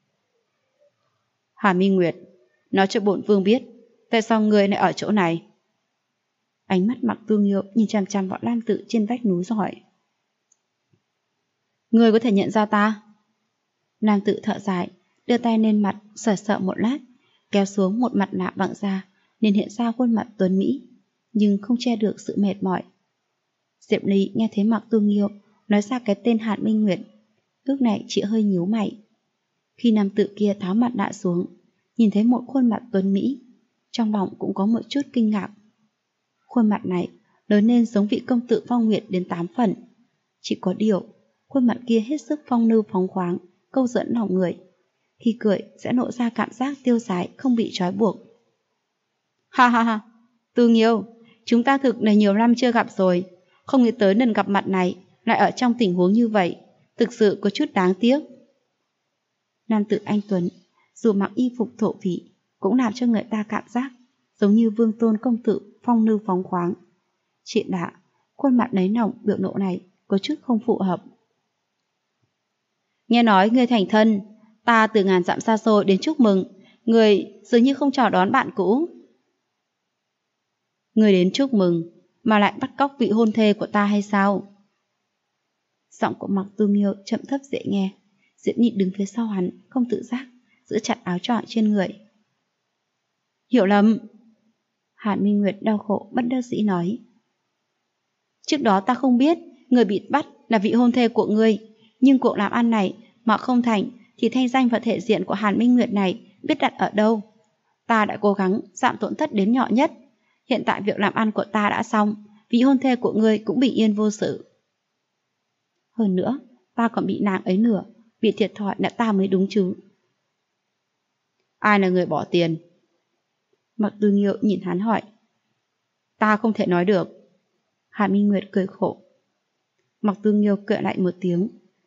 Hà Minh Nguyệt, nói cho bổn vương biết, tại sao ngươi lại ở chỗ này? Ánh mắt Mặc Tu Nghiêu nhìn chằm chằm vào Lam Tự trên vách núi rồi hỏi. Ngươi có thể nhận ra ta? Lam Tự thở dài, đưa tay lên mặt, sờ sợ một lát, kéo xuống một mặt nạ bằng da, nên hiện ra khuôn mặt tuấn mỹ, nhưng không che được sự mệt mỏi. Diệp Ly nghe thấy Mặc Tu Nghiêu nói ra cái tên Hàn Minh Nguyệt, lúc này chị hơi nhíu mày. Khi nam tử kia tháo mặt nạ xuống, nhìn thấy một khuôn mặt tuấn mỹ, trong lòng cũng có một chút kinh ngạc. Khuôn mặt này lớn nên giống vị công tử Phong Nguyệt đến 8 phần. Chỉ có điều, khuôn mặt kia hết sức phong lưu phóng khoáng, câu dẫn lòng người. Khi cười sẽ lộ ra cảm giác tiêu sái, không bị trói buộc. Ha ha ha, Tu Nghiêu, chúng ta thực là nhiều năm chưa gặp rồi, không nghĩ tới lần gặp mặt này lại ở trong tình huống như vậy, thực sự có chút đáng tiếc. Nam tử anh tuấn, dù mặc y phục thổ phỉ, cũng làm cho người ta cảm giác giống như vương tôn công tử phong lưu phóng khoáng. Chỉ là khuôn mặt lấy nồng biểu lộ này có chút không phù hợp. Nghe nói ngươi thành thân, ta từ ngàn dặm xa xôi đến chúc mừng, ngươi dường như không chào đón bạn cũ. Ngươi đến chúc mừng mà lại bắt cóc vị hôn thê của ta hay sao? Giọng của Mặc Tu Nghiêu chậm thấp dễ nghe. Diệp Nhị đứng phía sau hắn, không tự giác giữ chặt áo choàng trên người. Hiểu lầm. Hàn Minh Nguyệt đau khổ bất đắc dĩ nói. Trước đó ta không biết người bị bắt là vị hôn thê của ngươi, nhưng cuộc làm ăn này mà không thành thì thanh danh và thể diện của Hàn Minh Nguyệt này biết đặt ở đâu. Ta đã cố gắng giảm tổn thất đến nhỏ nhất. Hiện tại việc làm ăn của ta đã xong, vị hôn thê của ngươi cũng bình yên vô sự. Hơn nữa, ta còn bị nàng ấy lừa, bị thiệt thòi là ta mới đúng chứ. Ai là người bỏ tiền? Mặc Tu Nghiêu nhìn hắn hỏi. Ta không thể nói được. Hàn Minh Nguyệt cười khổ. Mặc Tu Nghiêu cười lại một tiếng.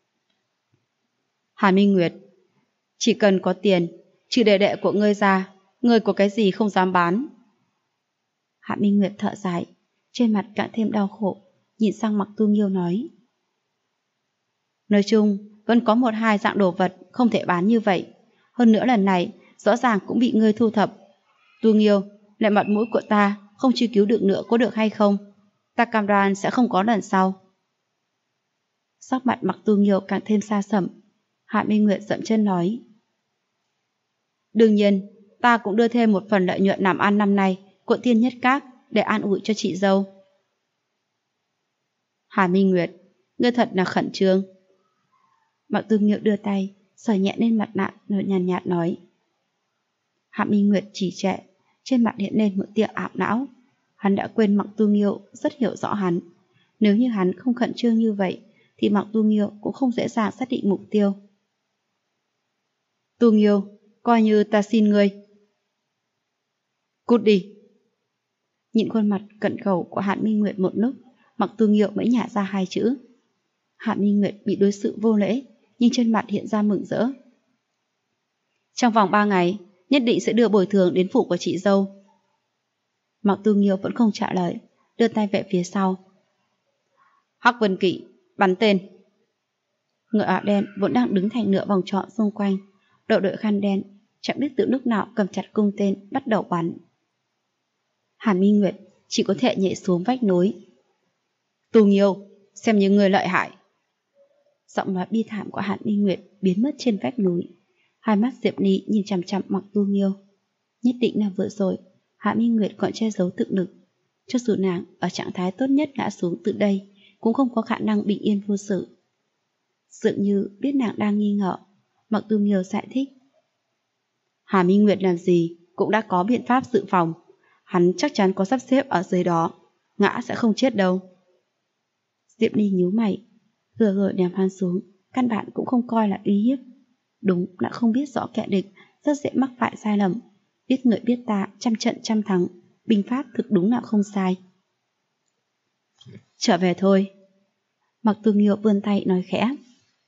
Hàn Minh Nguyệt, chỉ cần có tiền, trừ đệ đệ của ngươi ra, ngươi có cái gì không dám bán? Hàn Minh Nguyệt thở dài, trên mặt càng thêm đau khổ, nhìn sang Mặc Tu Nghiêu nói. Nói chung, vẫn có 1-2 dạng đồ vật không thể bán như vậy. Hơn nữa lần này, rõ ràng cũng bị ngươi thu thập. Tu Nghiêu, lại mặt mũi của ta không truy cứu được nữa có được hay không? Ta cam đoan sẽ không có lần sau. Sắc mặt Mặc Tu Nghiêu càng thêm xa sầm. Hàn Minh Nguyệt dậm chân nói. Đương nhiên, ta cũng đưa thêm một phần lợi nhuận làm ăn năm nay của Tiên Nhất Các để an ủi cho chị dâu. Hà Minh Nguyệt, ngươi thật là khẩn trương. Mạc Tư Nghiêu đưa tay sờ nhẹ lên mặt nạ rồi nhàn nhạt nói. Hạ Minh Nguyệt chỉ trệ, trên mặt hiện lên một tia ảo não. Hắn đã quên Mạc Tu Nghiêu rất hiểu rõ hắn. Nếu như hắn không khẩn trương như vậy thì Mạc Tu Nghiêu cũng không dễ dàng xác định mục tiêu. Tu Nghiêu, coi như ta xin ngươi. Cút đi. Nhìn khuôn mặt cận khẩu của Hạ Minh Nguyệt một lúc, Mạc Tu Nghiêu mới nhả ra hai chữ. Hạ Minh Nguyệt bị đối xử vô lễ, nhưng trên mặt hiện ra mừng rỡ. Trong vòng 3 ngày, nhất định sẽ đưa bồi thường đến phủ của chị dâu. Mạc Tu Nghiêu vẫn không trả lời, đưa tay về phía sau. Hắc Vân Kỵ, bắn tên. Ngựa áo đen vốn đang đứng thành nửa vòng tròn xung quanh, đội khăn đen chẳng biết từ lúc nào cầm chặt cung tên bắt đầu bắn. Hà Minh Nguyệt chỉ có thể nhảy xuống vách núi. Tu Nghiêu, xem như người lợi hại. Giọng nói bi thảm của Hạ Minh Nguyệt biến mất trên vách núi. Hai mắt Diệp Ni nhìn chằm chằm Mạc Tu Nghiêu. Nhất định là vừa rồi Hạ Minh Nguyệt còn che giấu thực lực. Cho dù nàng ở trạng thái tốt nhất ngã xuống từ đây cũng không có khả năng bình yên vô sự. Dường như biết nàng đang nghi ngờ, Mạc Tu Nghiêu giải thích. Hà Minh Nguyệt làm gì cũng đã có biện pháp dự phòng. Hắn chắc chắn có sắp xếp ở dưới đó. Ngã sẽ không chết đâu. Diệp Ni nhíu mày, gờ ném hắn xuống, căn bản cũng không coi là uy hiếp. Đúng là không biết rõ kẻ địch, rất dễ mắc phải sai lầm. Biết người biết ta, trăm trận trăm thắng. Binh pháp thực đúng là không sai. Trở về thôi. Mạc Tu Nghiêu vươn tay nói khẽ.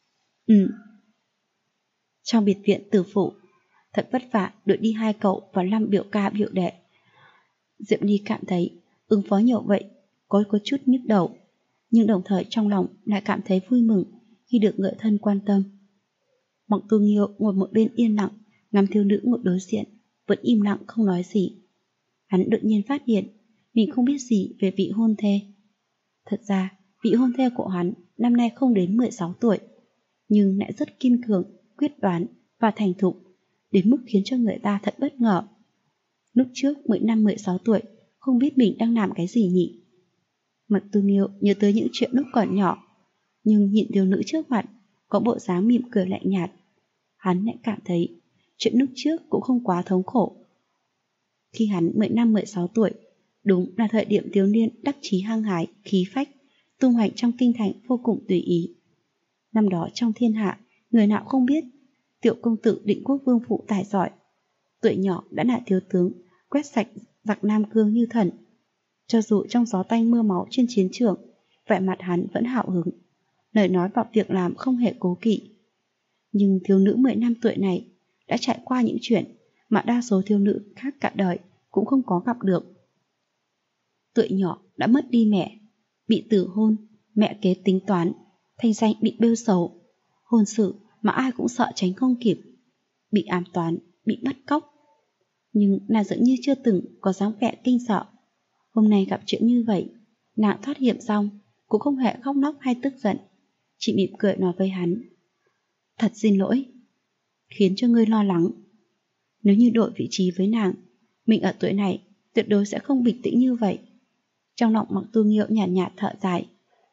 Trong biệt viện Tử Phủ, thật vất vả đuổi đi 2 cậu và 5 biểu ca biểu đệ. Diệp Ni cảm thấy ứng phó nhiều vậy có chút nhức đầu, nhưng đồng thời trong lòng lại cảm thấy vui mừng khi được người thân quan tâm. Mạc Tu Nghiêu ngồi một bên yên lặng, ngắm thiếu nữ ngồi đối diện, vẫn im lặng không nói gì. Hắn đột nhiên phát hiện mình không biết gì về vị hôn thê. Thật ra vị hôn thê của hắn năm nay không đến 16 tuổi, nhưng lại rất kiên cường, quyết đoán và thành thục, đến mức khiến cho người ta thật bất ngờ. Lúc trước 10 năm 16 tuổi, không biết mình đang làm cái gì nhỉ. Mạc Tu Nghiêu nhớ tới những chuyện lúc còn nhỏ, nhưng nhìn thiếu nữ trước mặt có bộ dáng mỉm cười lạnh nhạt, hắn lại cảm thấy chuyện lúc trước cũng không quá thống khổ. Khi hắn 10 năm 16 tuổi, đúng là thời điểm thiếu niên đắc chí hăng hái, khí phách, tung hoành trong kinh thành vô cùng tùy ý. Năm đó trong thiên hạ, người nào không biết tiểu công tử Định Quốc Vương phủ tài giỏi, tuổi nhỏ đã là thiếu tướng, quét sạch giặc Nam Cương như thần. Cho dù trong gió tanh mưa máu trên chiến trường, vẻ mặt hắn vẫn hào hứng, lời nói và việc làm không hề cố kỵ. Nhưng thiếu nữ 10 năm tuổi này đã trải qua những chuyện mà đa số thiếu nữ khác cả đời cũng không có gặp được. Tuổi nhỏ đã mất đi mẹ, bị tử hôn, mẹ kế tính toán, thanh danh bị bêu xấu, hôn sự mà ai cũng sợ tránh không kịp, bị ám toán, bị bắt cóc. Nhưng nàng dường như chưa từng có dáng vẻ kinh sợ. Hôm nay gặp chuyện như vậy, nàng thoát hiểm xong cũng không hề khóc nóc hay tức giận, chỉ mỉm cười nói với hắn. Thật xin lỗi, khiến cho ngươi lo lắng. Nếu như đổi vị trí với nàng, mình ở tuổi này tuyệt đối sẽ không bình tĩnh như vậy. Trong lòng Mạc Tu Nghiêu nhàn nhạt thở dài.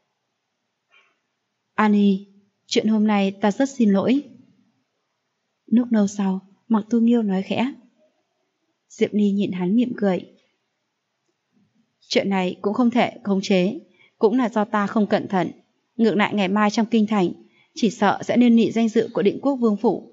Ani, chuyện hôm nay ta rất xin lỗi. Lúc lâu sau, Mạc Tu Nghiêu nói khẽ. Diệp Ni nhìn hắn mỉm cười. Chuyện này cũng không thể khống chế, cũng là do ta không cẩn thận. Ngược lại ngày mai trong kinh thành, chỉ sợ sẽ nên nị danh dự của Định Quốc Vương phủ.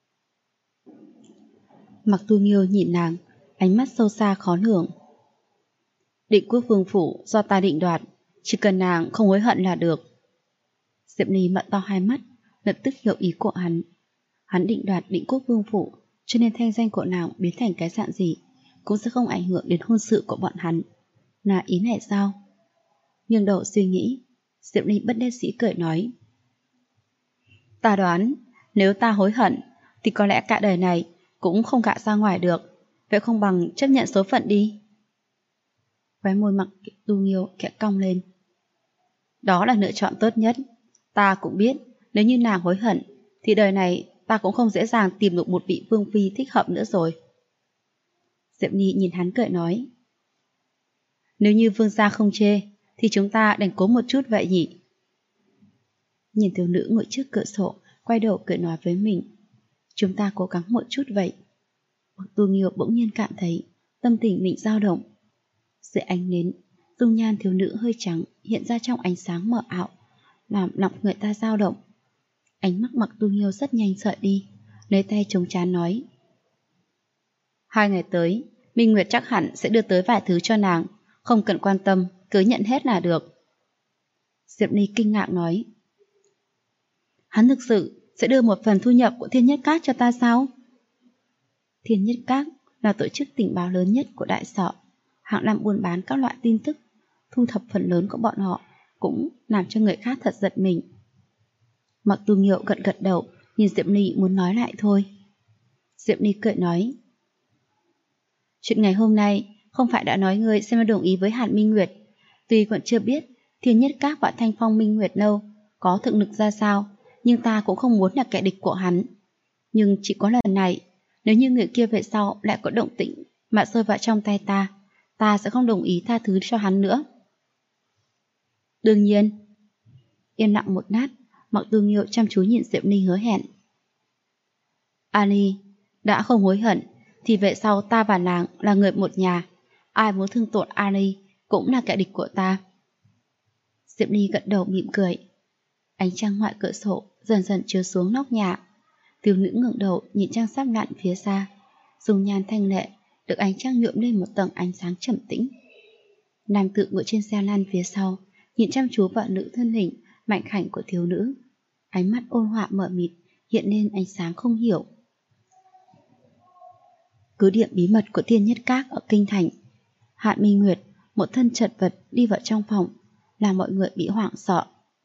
Mạc Tu Nghiêu nhìn nàng, ánh mắt sâu xa khó lường. Định Quốc Vương phủ do ta định đoạt, chỉ cần nàng không hối hận là được. Diệp Ni mở to hai mắt, lập tức hiểu ý của hắn. Hắn định đoạt Định Quốc Vương phủ, cho nên thanh danh của nàng biến thành cái dạng gì cũng sẽ không ảnh hưởng đến hôn sự của bọn hắn. Là ý này sao? Nghiêng đầu suy nghĩ, Diệp Ni bất đắc dĩ cười nói. Ta đoán, nếu ta hối hận, thì có lẽ cả đời này cũng không gả ra ngoài được. Vậy không bằng chấp nhận số phận đi. Khóe môi Mạc Tu Nghiêu khẽ cong lên. Đó là lựa chọn tốt nhất. Ta cũng biết, nếu như nàng hối hận, thì đời này ta cũng không dễ dàng tìm được một vị vương phi thích hợp nữa rồi. Diệp Ni nhìn hắn cười nói. Nếu như vương gia không chê, thì chúng ta đành cố một chút vậy nhỉ? Nhìn thiếu nữ ngồi trước cửa sổ, quay đầu cười nói với mình. Chúng ta cố gắng một chút vậy. Mặc Tu Nghiêu bỗng nhiên cảm thấy tâm tình mình dao động. Dưới ánh nến, dung nhan thiếu nữ hơi trắng hiện ra trong ánh sáng mờ ảo, làm lòng người ta dao động. Ánh mắt Mặc Tu Nghiêu rất nhanh sợi đi, lấy tay chống trán nói. 2 ngày tới, Minh Nguyệt chắc hẳn sẽ đưa tới vài thứ cho nàng, không cần quan tâm, cứ nhận hết là được. Diệp Ly kinh ngạc nói. Hắn thực sự sẽ đưa một phần thu nhập của Thiên Nhất Các cho ta sao? Thiên Nhất Các là tổ chức tình báo lớn nhất của Đại Sở, hạng năm buôn bán các loại tin tức, thu thập phần lớn của bọn họ cũng làm cho người khác thật giật mình. Mặc Tu Nghiêu gật gật đầu, nhìn Diệp Ly muốn nói lại thôi. Diệp Ly cười nói. Chuyện ngày hôm nay không phải đã nói ngươi xem đồng ý với Hàn Minh Nguyệt, tuy còn chưa biết Thiên Nhất Các và Thanh Phong Minh Nguyệt đâu có thực lực ra sao, nhưng ta cũng không muốn là kẻ địch của hắn. Nhưng chỉ có lần này, nếu như người kia về sau lại có động tĩnh mà rơi vào trong tay ta sẽ không đồng ý tha thứ cho hắn nữa. Đương nhiên. Yên lặng một lát, Mặc Tu Nghiêu chăm chú nhìn Diệp Ly hứa hẹn. Ani, đã không hối hận, thì về sau ta và nàng là người một nhà. Ai muốn thương tổn Ani cũng là kẻ địch của ta. Diệp Ly gật đầu mỉm cười. Ánh trăng ngoại cửa sổ dần dần chiếu xuống nóc nhà. Thiếu nữ ngẩng đầu nhìn trăng sắp lặn phía xa. Dung nhan thanh lệ được ánh trăng nhuộm lên một tầng ánh sáng trầm tĩnh. Nam tử ngồi trên xe lăn phía sau, nhìn chăm chú vào nữ thân hình mạnh khảnh của thiếu nữ. Ánh mắt ôn hòa mờ mịt hiện lên ánh sáng không hiểu. Cứ điểm bí mật của Thiên Nhất Các ở kinh thành. Hạ Minh Nguyệt một thân chật vật đi vào trong phòng, làm mọi người bị hoảng sợ.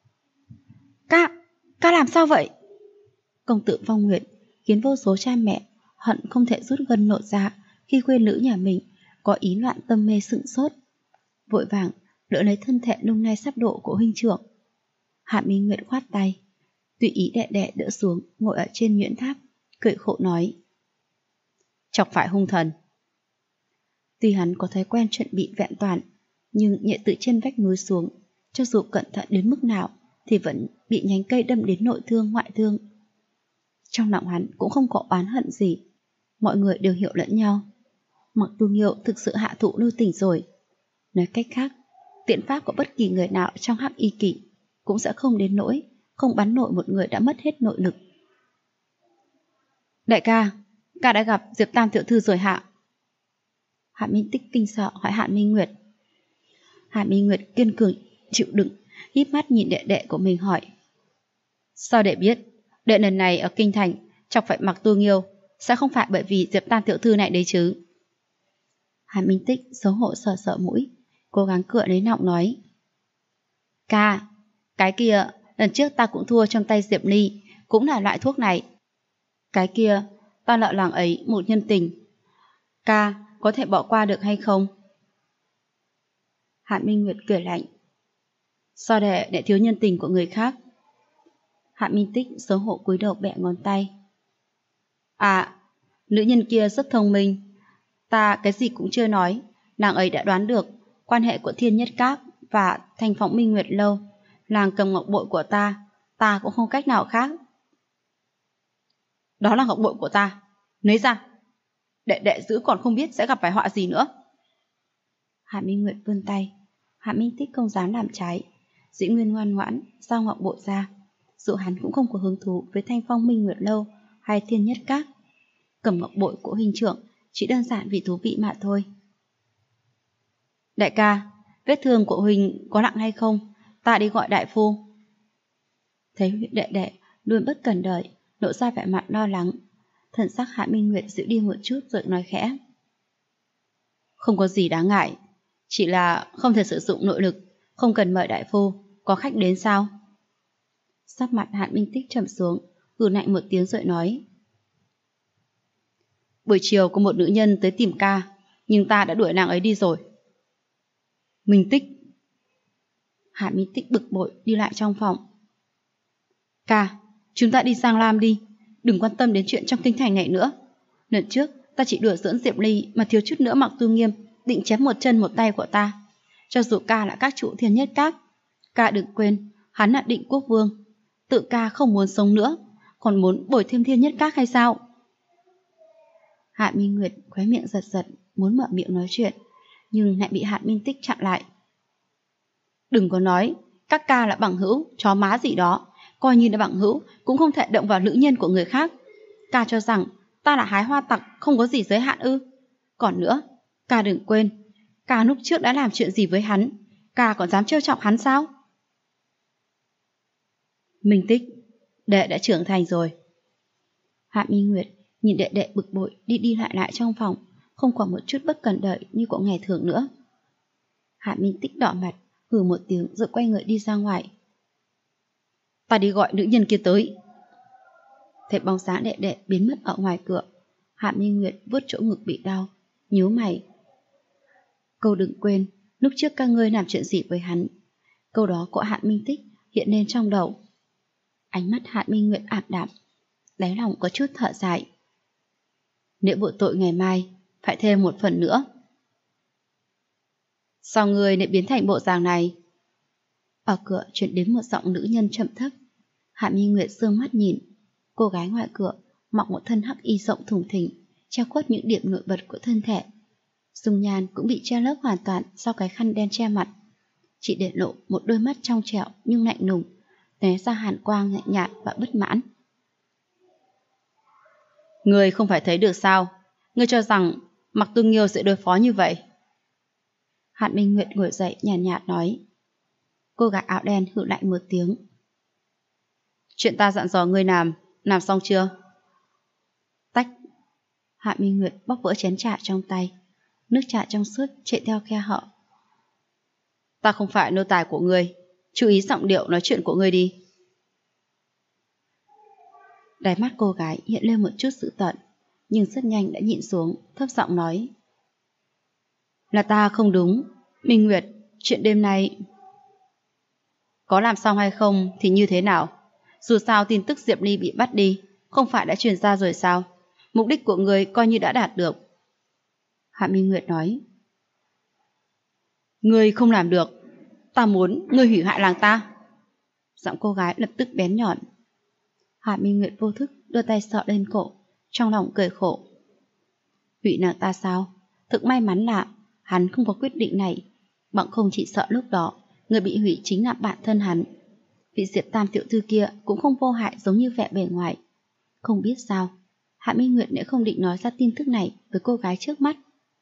Ca làm sao vậy? Công tử Phong Nguyệt khiến vô số cha mẹ hận không thể rút gân nộ ra khi quê nữ nhà mình có ý loạn tâm mê sững sốt. Vội vàng đỡ lấy thân thể nung nay sắp độ của huynh trưởng. Hạ Minh Nguyệt khoát tay, tùy ý đè đè đỡ xuống, ngồi ở trên nhuyễn tháp, cười khổ nói. Chọc phải hung thần. Tuy hắn có thói quen chuẩn bị vẹn toàn, nhưng nhẹ từ trên vách núi xuống, cho dù cẩn thận đến mức nào thì vẫn bị nhánh cây đâm đến nội thương ngoại thương. Trong lòng hắn cũng không có oán hận gì, mọi người đều hiểu lẫn nhau. Mặc Tu Nghiêu thực sự hạ thụ lưu tình rồi. Nói cách khác, tiện pháp của bất kỳ người nào trong Hắc Y Kỵ cũng sẽ không đến nỗi không bắn nổi một người đã mất hết nội lực. Đại ca đã gặp Diệp Tam tiểu thư rồi hạ? Hạ Minh Tích kinh sợ hỏi Hạ Minh Nguyệt. Hạ Minh Nguyệt kiên cường chịu đựng, híp mắt nhìn đệ đệ của mình hỏi. Sao đệ biết đệ lần này ở kinh thành chọc phải Mặc Tu Nghiêu sẽ không phải bởi vì Diệp Tam tiểu thư này đấy chứ? Hạ Minh Tích xấu hổ sờ sờ mũi, cố gắng cựa lấy nọng nói. Ca, cái kia lần trước ta cũng thua trong tay Diệp Ly, cũng là loại thuốc này. Cái kia ta nợ làng ấy một nhân tình. Ca có thể bỏ qua được hay không? Hạ Minh Nguyệt cười lạnh. Sao đệ thiếu nhân tình của người khác? Hạ Minh Tích xấu hổ cúi đầu bẹ ngón tay. À, nữ nhân kia rất thông minh. Ta cái gì cũng chưa nói, nàng ấy đã đoán được quan hệ của Thiên Nhất Các và Thanh Phong Minh Nguyệt Lâu. Nàng cầm ngọc bội của ta cũng không cách nào khác. Đó là ngọc bội của ta, lấy ra. Đệ giữ còn không biết sẽ gặp phải họa gì nữa. Hạ Minh Nguyệt vươn tay. Hạ Minh Tích không dám làm trái, dĩ nguyên ngoan ngoãn giao ngọc bội ra. Dù hắn cũng không có hứng thú với Thanh Phong Minh Nguyệt Lâu hay Thiên Nhất Các. Cầm ngọc bội của huynh trưởng chỉ đơn giản vì thú vị mà thôi. Đại ca, vết thương của huynh có nặng hay không? Ta đi gọi đại phu. Thấy đệ đệ luôn bất cần đợi, lộ ra vẻ mặt lo lắng. Thần sắc Hạ Minh Nguyệt dịu đi một chút rồi nói khẽ. Không có gì đáng ngại, chỉ là không thể sử dụng nội lực, không cần mời đại phu. Có khách đến sao? Sắc mặt Hạ Minh Tích trầm xuống, hừ lạnh một tiếng rồi nói. Buổi chiều có một nữ nhân tới tìm ca, nhưng ta đã đuổi nàng ấy đi rồi. Minh Tích. Hạ Minh Tích bực bội đi lại trong phòng. Ca, chúng ta đi sang Lam đi, đừng quan tâm đến chuyện trong kinh thành này nữa. Lần trước ta chỉ đùa giỡn Diệp Ly mà thiếu chút nữa Mặc Tu Nghiêu định chém một chân một tay của ta. cho dù ca là các trụ thiên nhất các. Ca đừng quên, hắn là Định Quốc Vương. Tự ca không muốn sống nữa, còn muốn bồi thêm thiên nhất các hay sao? Hạ Minh Nguyệt khóe miệng giật giật, muốn mở miệng nói chuyện, nhưng lại bị Hạ Minh Tích chặn lại. Đừng có nói, các ca là bằng hữu, chó má gì đó, coi như là bằng hữu, cũng không thể động vào nữ nhân của người khác. Ca cho rằng ta là hái hoa tặc, không có gì giới hạn ư? Còn nữa, ca đừng quên, ca lúc trước đã làm chuyện gì với hắn, ca còn dám trêu chọc hắn sao? Minh Tích, đệ đã trưởng thành rồi. Hạ Minh Nguyệt nhìn đệ đệ bực bội đi đi lại lại trong phòng, không còn một chút bất cần đợi như của ngày thường nữa. Hạ Minh Tích đỏ mặt, hừ một tiếng rồi quay người đi ra ngoài. Ta đi gọi nữ nhân kia tới. Thấy bóng dáng đệ đệ biến mất ở ngoài cửa, Hạ Minh Nguyệt vuốt chỗ ngực bị đau, nhíu mày. Câu đừng quên, lúc trước các ngươi làm chuyện gì với hắn. Câu đó của Hạ Minh Tích hiện lên trong đầu. Ánh mắt Hạ Minh Nguyệt ảm đạm, đáy lòng có chút thở dài. Nếu bộ tội ngày mai phải thêm một phần nữa. Sao ngươi lại biến thành bộ dạng này? Ở cửa chuyển đến một giọng nữ nhân trầm thấp. Hạ Minh Nguyệt dương mắt nhìn. Cô gái ngoài cửa mặc một thân hắc y rộng thùng thình, che khuất những điểm nổi bật của thân thể. Dung nhan cũng bị che lấp hoàn toàn sau cái khăn đen che mặt, chỉ để lộ một đôi mắt trong trẻo nhưng lạnh lùng, tóe ra hàn quang lạnh nhạt và bất mãn. Ngươi không phải thấy được sao? Ngươi cho rằng Mặc Tương Nghiêu sẽ đối phó như vậy? Hạ Minh Nguyệt ngồi dậy nhàn nhạt nói. Cô gái áo đen hừ lạnh một tiếng. Chuyện ta dặn dò ngươi làm xong chưa? Tách. Hạ Minh Nguyệt bóc vỡ chén trà trong tay, nước trà trong suốt chạy theo khe hở. Ta không phải nô tài của ngươi, chú ý giọng điệu nói chuyện của ngươi đi. Đáy mắt cô gái hiện lên một chút dữ tợn, nhưng rất nhanh đã nhịn xuống, thấp giọng nói. Là ta không đúng, Minh Nguyệt, chuyện đêm nay... Có làm xong hay không thì như thế nào? Dù sao tin tức Diệp Ly bị bắt đi không phải đã truyền ra rồi sao? Mục đích của người coi như đã đạt được. Hạ Minh Nguyệt nói. Ngươi không làm được. Ta muốn ngươi hủy hoại làng ta. Giọng cô gái lập tức bén nhọn. Hạ Minh Nguyệt vô thức đưa tay sờ lên cổ, trong lòng cười khổ. Hủy nàng ta sao? Thực may mắn là hắn không có quyết định này, bằng không chỉ sợ lúc đó người bị hủy chính là bản thân hắn. Vị Diệp Tam tiểu thư kia cũng không vô hại giống như vẻ bề ngoài. Không biết sao, Hạ Minh Nguyệt đã không định nói ra tin tức này với cô gái trước mắt.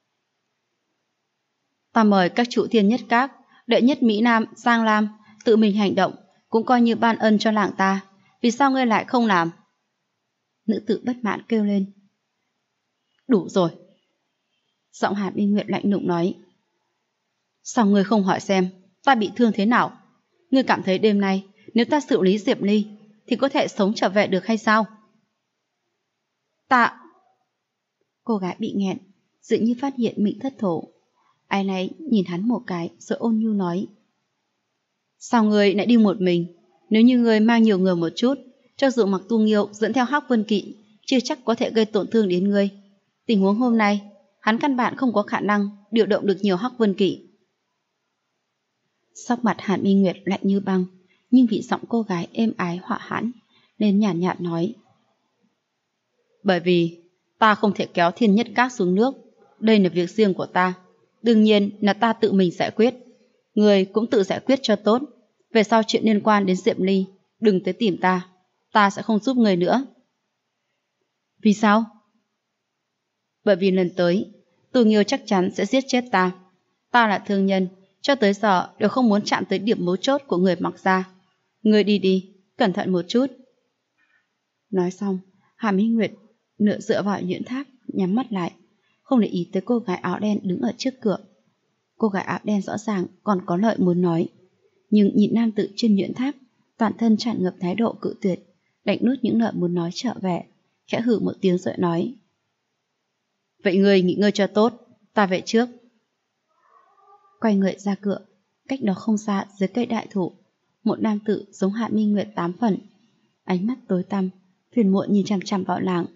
Ta mời các trụ thiên nhất các, đệ nhất Mỹ Nam, Giang Lam tự mình hành động, cũng coi như ban ân cho làng ta. Vì sao ngươi lại không làm? Nữ tử bất mãn kêu lên. Đủ rồi. Giọng Hạ Minh Nguyệt lạnh lùng nói. Sao ngươi không hỏi xem ta bị thương thế nào? Ngươi cảm thấy đêm nay nếu ta xử lý Diệp Ly thì có thể sống trở về được hay sao? Ta... Cô gái bị nghẹn, dường như phát hiện mình thất thố. Ai nấy nhìn hắn một cái rồi ôn nhu nói. Sao ngươi lại đi một mình? Nếu như ngươi mang nhiều người một chút, cho dù Mặc Tu Nghiêu dẫn theo Hắc Vân Kỵ, chưa chắc có thể gây tổn thương đến ngươi. Tình huống hôm nay, hắn căn bản không có khả năng điều động được nhiều Hắc Vân Kỵ. Sắc mặt Hàn Minh Nguyệt lạnh như băng, nhưng vị giọng cô gái êm ái họa hãn, nên nhàn nhạt nói. Bởi vì ta không thể kéo thiên nhất các xuống nước, đây là việc riêng của ta. Đương nhiên là ta tự mình giải quyết. Người cũng tự giải quyết cho tốt. Về sau chuyện liên quan đến Diệp Ly, đừng tới tìm ta. Ta sẽ không giúp người nữa. Vì sao? Bởi vì lần tới, Tu Nghiêu chắc chắn sẽ giết chết ta. Ta là thương nhân, cho tới giờ đều không muốn chạm tới điểm mấu chốt của người Mặc gia. Người đi đi, cẩn thận một chút. Nói xong, Hà Minh Nguyệt nửa dựa vào nhuyễn tháp, nhắm mắt lại, không để ý tới cô gái áo đen đứng ở trước cửa. Cô gái áo đen rõ ràng còn có lời muốn nói, nhưng nhìn nam tử trên nhuyễn tháp, toàn thân tràn ngập thái độ cự tuyệt, đành nuốt những lời muốn nói trở về, khẽ hừ một tiếng rồi nói. Vậy ngươi nghỉ ngơi cho tốt, ta về trước. Quay người ra cửa, cách đó không xa dưới cây đại thụ, một nam tử giống Hạ Minh Nguyệt 8 phần, ánh mắt tối tăm, phiền muộn nhìn chằm chằm vào làng.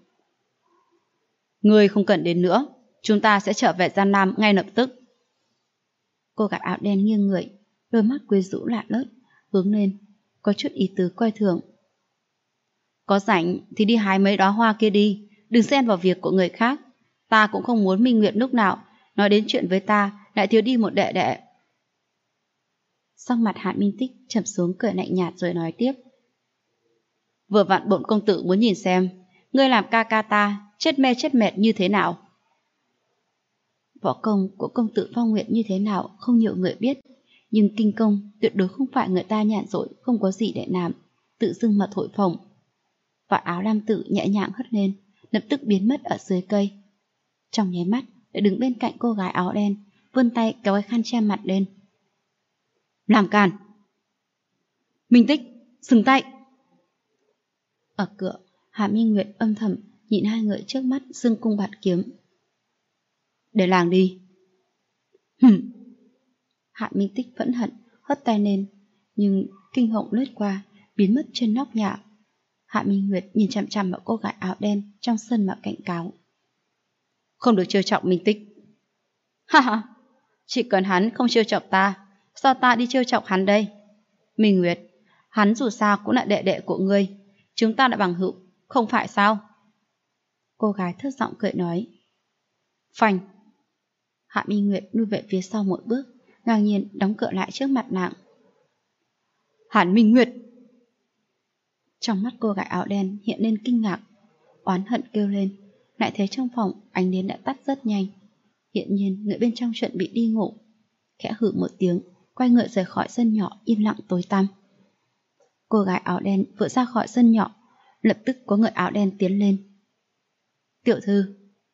Ngươi không cần đến nữa, chúng ta sẽ trở về Giang Nam ngay lập tức. Cô gái áo đen nghiêng người, đôi mắt quyến rũ lạ lướt, hướng lên, có chút ý tứ coi thường. Có rảnh thì đi hái mấy đóa hoa kia đi, đừng xen vào việc của người khác. Ta cũng không muốn Minh Nguyệt lúc nào nói đến chuyện với ta lại thiếu đi một đệ đệ. Sắc mặt Hạ Minh Tích trầm xuống cười lạnh nhạt rồi nói tiếp. Vừa vặn bổn công tử muốn nhìn xem ngươi làm ca ca ta chết mê chết mệt như thế nào. Võ công của công tử Phong Nguyệt như thế nào không nhiều người biết, nhưng kinh công tuyệt đối không phải người ta nhàn rỗi không có gì để làm, tự dưng mà thổi phồng. Vạt áo lam tử nhẹ nhàng hất lên, lập tức biến mất ở dưới cây. Trong nháy mắt đã đứng bên cạnh cô gái áo đen, vươn tay kéo cái khăn che mặt lên. Làm càn! Minh Tích, dừng tay! Ở cửa, Hạ Minh Nguyệt âm thầm nhìn hai người trước mắt giương cung bạt kiếm. Để làng đi. Hạ Minh Tích phẫn hận hất tay lên, nhưng kinh hộng lướt qua, biến mất trên nóc nhà. Hạ Minh Nguyệt nhìn chằm chằm vào cô gái áo đen trong sân mà cảnh cáo. Không được trêu chọc Minh Tích. Ha ha, chỉ cần hắn không trêu chọc ta, sao ta đi trêu chọc hắn đây? Minh Nguyệt, hắn dù sao cũng là đệ đệ của ngươi, chúng ta đã bằng hữu, không phải sao? Cô gái thất giọng cười nói. Phanh! Hạ Minh Nguyệt lui về phía sau một bước, ngang nhiên đóng cửa lại trước mặt nàng. Hàn Minh Nguyệt! Trong mắt cô gái áo đen hiện lên kinh ngạc, oán hận kêu lên, lại thấy trong phòng ánh nến đã tắt rất nhanh. Hiện nhiên người bên trong chuẩn bị đi ngủ. Khẽ hử một tiếng, quay người rời khỏi sân nhỏ im lặng tối tăm. Cô gái áo đen vừa ra khỏi sân nhỏ, lập tức có người áo đen tiến lên. Tiểu thư.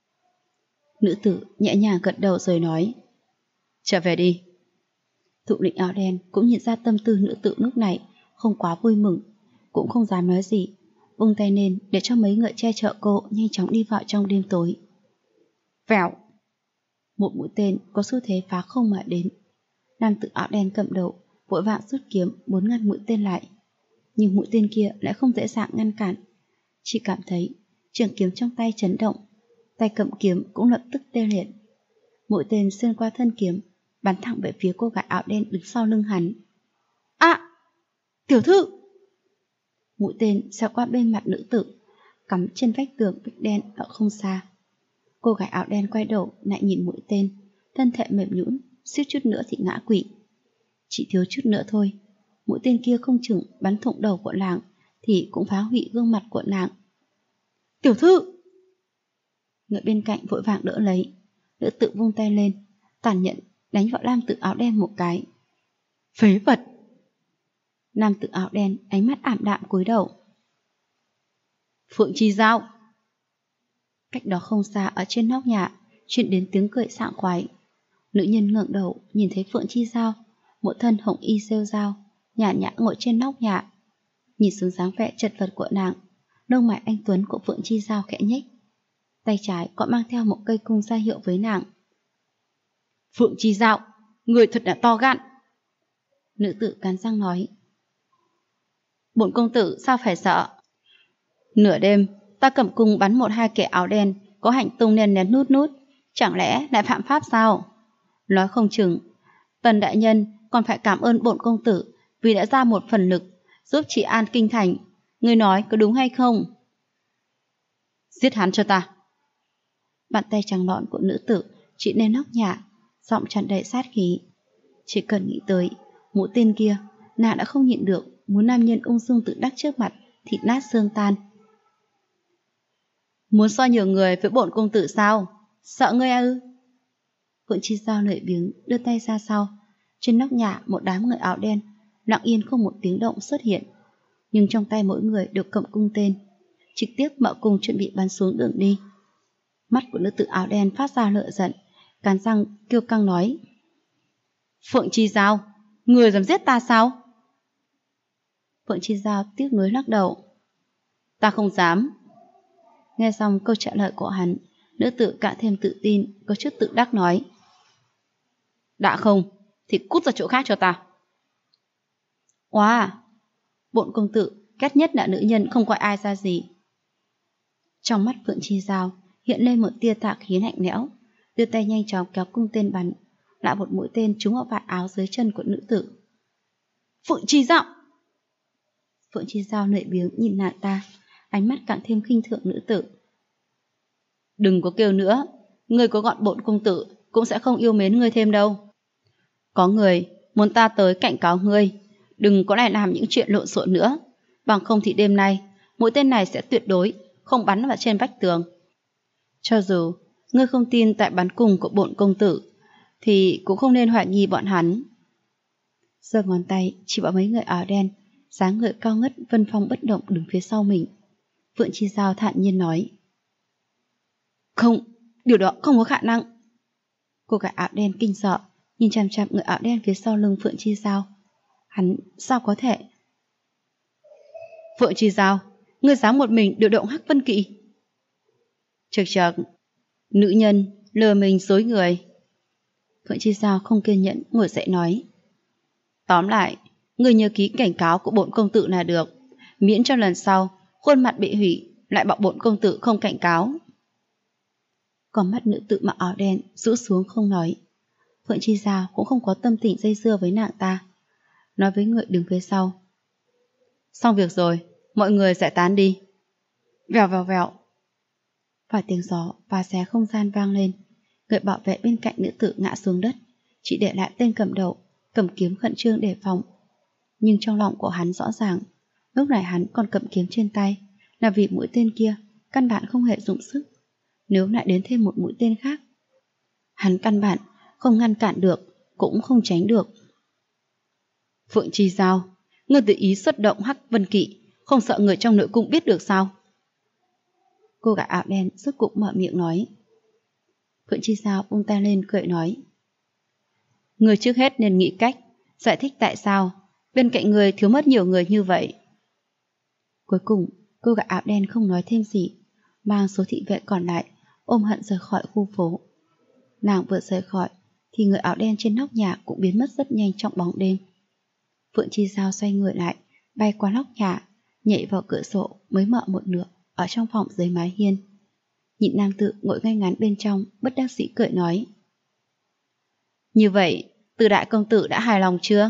Nữ tử nhẹ nhàng gật đầu rồi nói. Trở về đi. Thủ lĩnh áo đen cũng nhìn ra tâm tư nữ tử lúc này không quá vui mừng, cũng không dám nói gì, vung tay lên để cho mấy người che chở cô nhanh chóng đi vào trong đêm tối. Vèo! Một mũi tên có xu thế phá không mà đến. Nam tử áo đen cầm đầu vội vàng rút kiếm muốn ngăn mũi tên lại, nhưng mũi tên kia lại không dễ dàng ngăn cản. Chỉ cảm thấy trường kiếm trong tay chấn động, tay cầm kiếm cũng lập tức tê liệt. Mũi tên xuyên qua thân kiếm, bắn thẳng về phía cô gái áo đen đứng sau lưng hắn. À! Tiểu thư! Mũi tên xẹt qua bên mặt nữ tử, cắm trên vách tường bích đen ở không xa. Cô gái áo đen quay đầu lại nhìn mũi tên, thân thể mềm nhũn, suýt chút nữa thì ngã quỵ. Chỉ thiếu chút nữa thôi, mũi tên kia không chừng bắn thủng đầu của nàng thì cũng phá hủy gương mặt của nàng. Tiểu thư! Người bên cạnh vội vàng đỡ lấy. Nữ tử vung tay lên, tàn nhẫn đánh vào nam tử áo đen một cái. Phế vật! Nam tử áo đen ánh mắt ảm đạm cúi đầu. Phượng Chi Giao! Cách đó không xa ở trên nóc nhà truyền đến tiếng cười sảng khoái. Nữ nhân ngẩng đầu nhìn thấy Phượng Chi Giao, một thân hồng y rêu rao, nhàn nhã ngồi trên nóc nhà. Nhìn xuống dáng vẻ chật vật của nàng, lông mày anh tuấn của Phượng Chi Giao khẽ nhếch. Tay trái còn mang theo một cây cung ra hiệu với nàng. Phượng Chi Giao, người thật là to gan. Nữ tử cắn răng nói. Bổn công tử sao phải sợ? Nửa đêm ta cầm cung bắn một hai kẻ áo đen có hành tung nén nén nút nút, chẳng lẽ lại phạm pháp sao? Nói không chừng Tần đại nhân còn phải cảm ơn bổn công tử vì đã ra một phần lực giúp trị an kinh thành. Ngươi nói có đúng hay không? Giết hắn cho ta. Bàn tay trắng nõn của nữ tử chỉ lên nóc nhà, giọng tràn đầy sát khí. Chỉ cần nghĩ tới mũi tên kia, nàng đã không nhịn được muốn nam nhân ung dung tự đắc trước mặt thịt nát xương tan. Muốn so nhiều người với bổn công tử sao? Sợ ngươi ư? Phượng Chi Giao lười biếng đưa tay ra sau. Trên nóc nhà một đám người áo đen lặng yên không một tiếng động xuất hiện, nhưng trong tay mỗi người đều cầm cung tên, trực tiếp mở cung chuẩn bị bắn xuống đường đi. Mắt của nữ tử áo đen phát ra lửa giận, cắn răng kiêu căng nói. Phượng Chi Giao, người dám giết ta sao? Phượng Chi Giao tiếc nuối lắc đầu. Ta không dám. Nghe xong câu trả lời của hắn, nữ tử càng thêm tự tin, có chút tự đắc nói. Đã không, thì cút ra chỗ khác cho ta. Wow, bổn công tử ghét nhất là nữ nhân không coi ai ra gì. Trong mắt Phượng Chi Giao hiện lên một tia tà khí lạnh lẽo, đưa tay nhanh chóng kéo cung tên bắn, lại một mũi tên trúng vào vạt áo dưới chân của nữ tử. Phượng Chi Dạo! Phượng Chi Dao lười biếng nhìn nàng ta, ánh mắt càng thêm khinh thường nữ tử. Đừng có kêu nữa, ngươi có gọi bổn công tử cũng sẽ không yêu mến ngươi thêm đâu. Có người muốn ta tới cảnh cáo ngươi, đừng có lại làm những chuyện lộn xộn nữa, bằng không thì đêm nay mũi tên này sẽ tuyệt đối không bắn vào trên vách tường. Cho dù ngươi không tin tại bắn cung của bổn công tử, thì cũng không nên hoài nghi bọn hắn. Giơ ngón tay chỉ vào mấy người áo đen, dáng người cao ngất vân phong bất động đứng phía sau mình. Phượng Chi Giao thản nhiên nói: Không, điều đó không có khả năng. Cô gái áo đen kinh sợ, nhìn chằm chằm người áo đen phía sau lưng Phượng Chi Giao. Hắn sao có thể? Phượng Chi Giao, ngươi dám một mình điều động Hắc Vân Kỵ? Chậc chậc, nữ nhân lừa mình dối người. Phượng Chi Giao không kiên nhẫn ngồi dậy nói: Tóm lại, ngươi nhớ ký cảnh cáo của bổn công tử là được, miễn cho lần sau khuôn mặt bị hủy lại bảo bổn công tử không cảnh cáo. Còn mắt nữ tử mặc áo đen rũ xuống không nói. Phượng Chi Giao cũng không có tâm tình dây dưa với nàng ta, nói với người đứng phía sau: Xong việc rồi, mọi người giải tán đi. Vèo vèo vèo. Vài tiếng gió và xé không gian vang lên. Người bảo vệ bên cạnh nữ tử ngã xuống đất, chỉ để lại tên cầm đầu cầm kiếm khẩn trương đề phòng. Nhưng trong lòng của hắn rõ ràng, lúc này hắn còn cầm kiếm trên tay là vì mũi tên kia căn bản không hề dụng sức. Nếu lại đến thêm một mũi tên khác, hắn căn bản không ngăn cản được, cũng không tránh được. Phượng Chi Giao, ngươi tự ý xuất động Hắc Vân Kỵ, không sợ người trong nội cung biết được sao? Cô gái áo đen rốt cục mở miệng nói. Phượng Chi Giao buông tay lên cười nói: Ngươi trước hết nên nghĩ cách giải thích tại sao bên cạnh người thiếu mất nhiều người như vậy. Cuối cùng cô gái áo đen không nói thêm gì, mang số thị vệ còn lại ôm hận rời khỏi khu phố. Nàng vừa rời khỏi thì người áo đen trên nóc nhà cũng biến mất rất nhanh trong bóng đêm. Phượng Chi Giao xoay người lại, bay qua nóc nhà, nhảy vào cửa sổ mới mở một nửa ở trong phòng dưới mái hiên. Nhịn nam tử ngồi ngay ngắn bên trong, bất đắc dĩ cười nói: Như vậy, Từ đại công tử đã hài lòng chưa?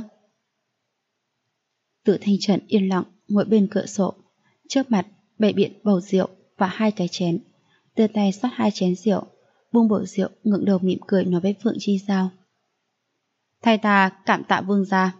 Tử Thanh Trần yên lặng ngồi bên cửa sổ, trước mặt bày biện bầu rượu và 2 cái chén, đưa tay xót 2 chén rượu, buông bầu rượu, ngẩng đầu mỉm cười nói với Phượng Chi Giao: Thay ta cảm tạ vương gia.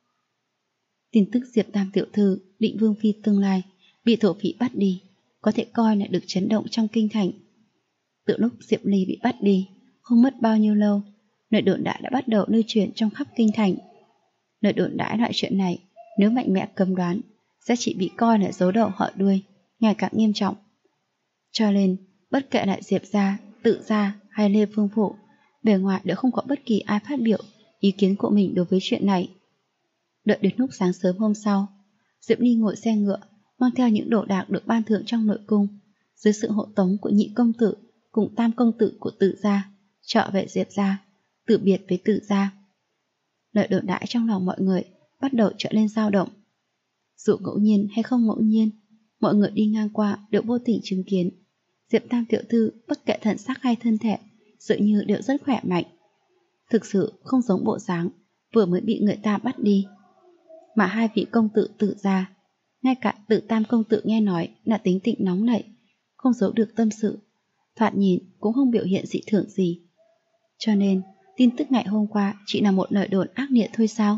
Tin tức Diệp Tam tiểu thư định vương phi tương lai bị thổ phỉ bắt đi có thể coi là được chấn động trong kinh thành. Từ lúc Diệp Ly bị bắt đi, không mất bao nhiêu lâu, lời đồn đại đã bắt đầu lưu truyền trong khắp kinh thành. Lời đồn đại loại chuyện này nếu mạnh mẽ cấm đoán sẽ chỉ bị coi là giấu đầu họ đuôi, ngày càng nghiêm trọng. Cho nên bất kể là Diệp gia, Tự gia hay Lê Phương Phủ, bề ngoài đều không có bất kỳ ai phát biểu ý kiến của mình đối với chuyện này. Đợi đến lúc sáng sớm hôm sau, Diệp Ly ngồi xe ngựa, mang theo những đồ đạc được ban thưởng trong nội cung, dưới sự hộ tống của nhị công tử cùng tam công tử của Tự gia, trở về Diệp gia, từ biệt với Tự gia. Lời đồn đại trong lòng mọi người bắt đầu trở nên dao động. Dù ngẫu nhiên hay không ngẫu nhiên, mọi người đi ngang qua đều vô tình chứng kiến Diệp Tam tiểu thư bất kể thần sắc hay thân thể dường như đều rất khỏe mạnh, thực sự không giống bộ dáng vừa mới bị người ta bắt đi. Mà 2 vị công tử Tự gia, ngay cả Tự tam công tử nghe nói là tính tình nóng nảy, không giấu được tâm sự, thoạt nhìn cũng không biểu hiện dị thường gì. Cho nên tin tức ngày hôm qua chỉ là một lời đồn ác liệt thôi sao?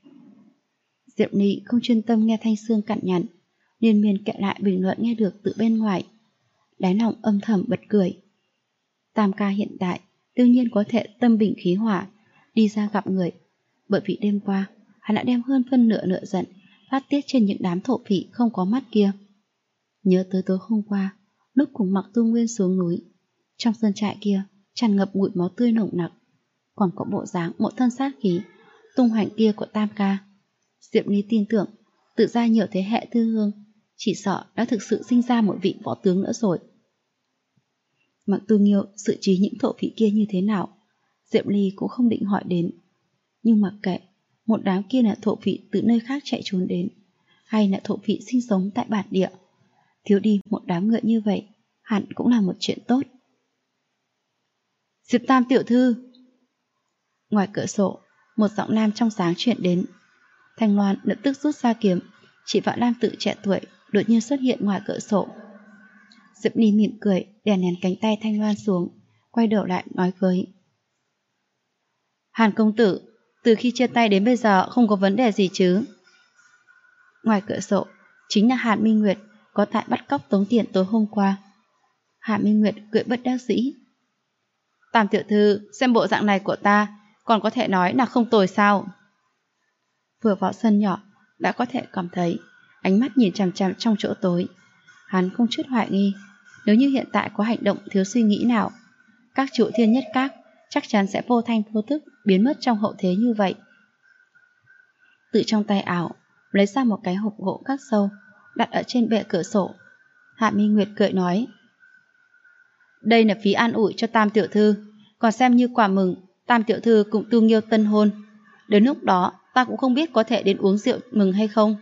Diệp Ly không chuyên tâm nghe Thanh Sương cặn nhằn, liên miên kể lại bình luận nghe được từ bên ngoài, đáy lòng âm thầm bật cười. Tam ca hiện tại đương nhiên có thể tâm bình khí hỏa đi ra gặp người, bởi vì đêm qua hắn đã đem hơn phân nửa nửa giận phát tiết trên những đám thổ phỉ không có mắt kia. Nhớ tới tối hôm qua, lúc cùng Mặc Tu Nguyên xuống núi, trong sơn trại kia tràn ngập mùi máu tươi nồng nặc, còn có bộ dáng một thân sát khí tung hoành kia của Tam ca. Diệp Ly tin tưởng Tự gia nhiều thế hệ thư hương chỉ sợ đã thực sự sinh ra một vị võ tướng nữa rồi. Mặc Tu Nghiêu xử trí những thổ phỉ kia như thế nào, Diệp Ly cũng không định hỏi đến. Nhưng mặc kệ một đám kia là thổ phỉ từ nơi khác chạy trốn đến, hay là thổ phỉ sinh sống tại bản địa, thiếu đi một đám người như vậy hẳn cũng là một chuyện tốt. Diệp Tam tiểu thư. Ngoài cửa sổ, một giọng nam trong sáng truyền đến. Thanh Loan lập tức rút ra kiếm, chỉ vào nam tử trẻ tuổi đột nhiên xuất hiện ngoài cửa sổ. Diệp Ly mỉm cười, đè nén cánh tay Thanh Loan xuống, quay đầu lại nói với Hàn công tử, từ khi chia tay đến bây giờ không có vấn đề gì chứ? Ngoài cửa sổ, chính là Hàn Minh Nguyệt có tại bắt cóc tống tiền tối hôm qua. Hàn Minh Nguyệt cười bất đắc dĩ. Tam tiểu thư, xem bộ dạng này của ta, còn có thể nói là không tồi sao? Vừa vào sân nhỏ, đã có thể cảm thấy ánh mắt nhìn chằm chằm trong chỗ tối. Hắn không chút hoài nghi, nếu như hiện tại có hành động thiếu suy nghĩ nào, các trụ thiên nhất các chắc chắn sẽ vô thanh vô thức biến mất trong hậu thế như vậy. Từ trong tay áo lấy ra một cái hộp gỗ khắc sâu, đặt ở trên bệ cửa sổ. Hạ Minh Nguyệt cười nói, đây là phí an ủi cho Tam tiểu thư, còn xem như quà mừng Tam tiểu thư cùng Tu Nghiêu tân hôn. Đến lúc đó ta cũng không biết có thể đến uống rượu mừng hay không.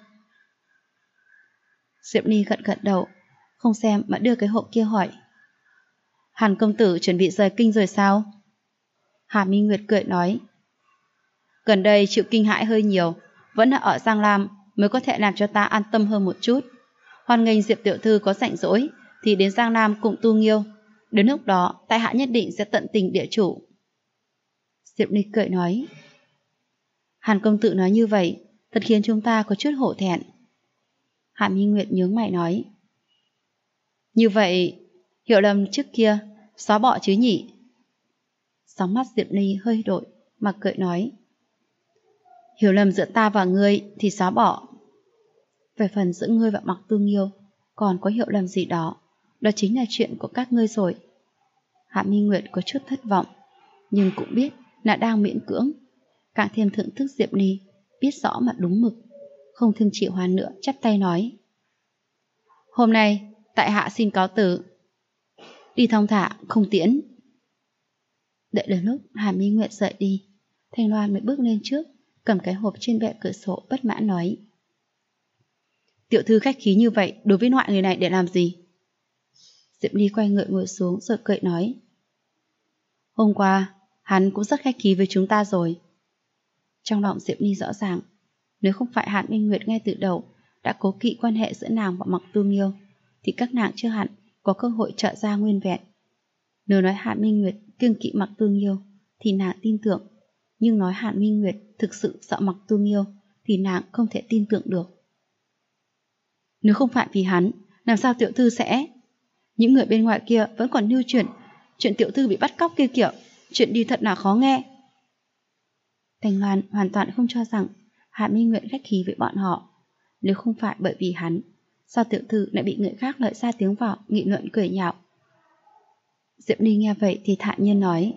Diệp Ni gật gật đầu, không xem mà đưa cái hộp kia hỏi, Hàn công tử chuẩn bị rời kinh rồi sao? Hà Minh Nguyệt cười nói, gần đây chịu kinh hãi hơi nhiều, vẫn là ở Giang Lam mới có thể làm cho ta an tâm hơn một chút. Hoan nghênh Diệp tiểu thư có rảnh rỗi thì đến Giang Lam cùng Tu Nghiêu, đến lúc đó tại hạ nhất định sẽ tận tình địa chủ. Diệp Ni cười nói, Hàn công tử nói như vậy thật khiến chúng ta có chút hổ thẹn. Hạ Minh Nguyệt nhướng mày nói, như vậy hiểu lầm trước kia xóa bỏ chứ nhỉ? Sóng mắt Diệp Ni hơi đổi, mà cười nói, hiểu lầm giữa ta và ngươi thì xóa bỏ. Về phần giữa ngươi và Mặc Tu Nghiêu còn có hiểu lầm gì đó, đó chính là chuyện của các ngươi rồi. Hạ Minh Nguyệt có chút thất vọng, nhưng cũng biết là đang miễn cưỡng, càng thêm thưởng thức Diệp Ni, biết rõ mà đúng mực, không thêm chịu hoan nữa, chắp tay nói, hôm nay tại hạ xin cáo từ, đi thong thả không tiễn. Đợi đến lúc Hà Minh Nguyệt rời đi, Thanh Loan mới bước lên trước, cầm cái hộp trên bệ cửa sổ bất mãn nói, tiểu thư khách khí như vậy đối với loại người này để làm gì? Diệp Ly quay người ngồi xuống rồi cười nói, hôm qua hắn cũng rất khách khí với chúng ta rồi. Trong lòng Diệp Ly rõ ràng, nếu không phải Hàn Minh Nguyệt ngay từ đầu đã cố kỵ quan hệ giữa nàng và Mặc Tu Nghiêu, thì các nàng chưa hẳn có cơ hội trợ ra nguyên vẹn. Nếu nói Hàn Minh Nguyệt kiêng kỵ Mặc Tu Nghiêu thì nàng tin tưởng, nhưng nói Hàn Minh Nguyệt thực sự sợ Mặc Tu Nghiêu thì nàng không thể tin tưởng được. Nếu không phải vì hắn, làm sao tiểu thư sẽ... Những người bên ngoài kia vẫn còn lưu truyền chuyện tiểu thư bị bắt cóc kia kiểu, chuyện đi thật là khó nghe. Thanh Loan hoàn toàn không cho rằng Hàn Minh Nguyệt khách khí với bọn họ. Nếu không phải bởi vì hắn, sao tiểu thư lại bị người khác lợi ra tiếng vào nghị luận cười nhạo? Diệp Ly nghe vậy thì thản nhiên nói,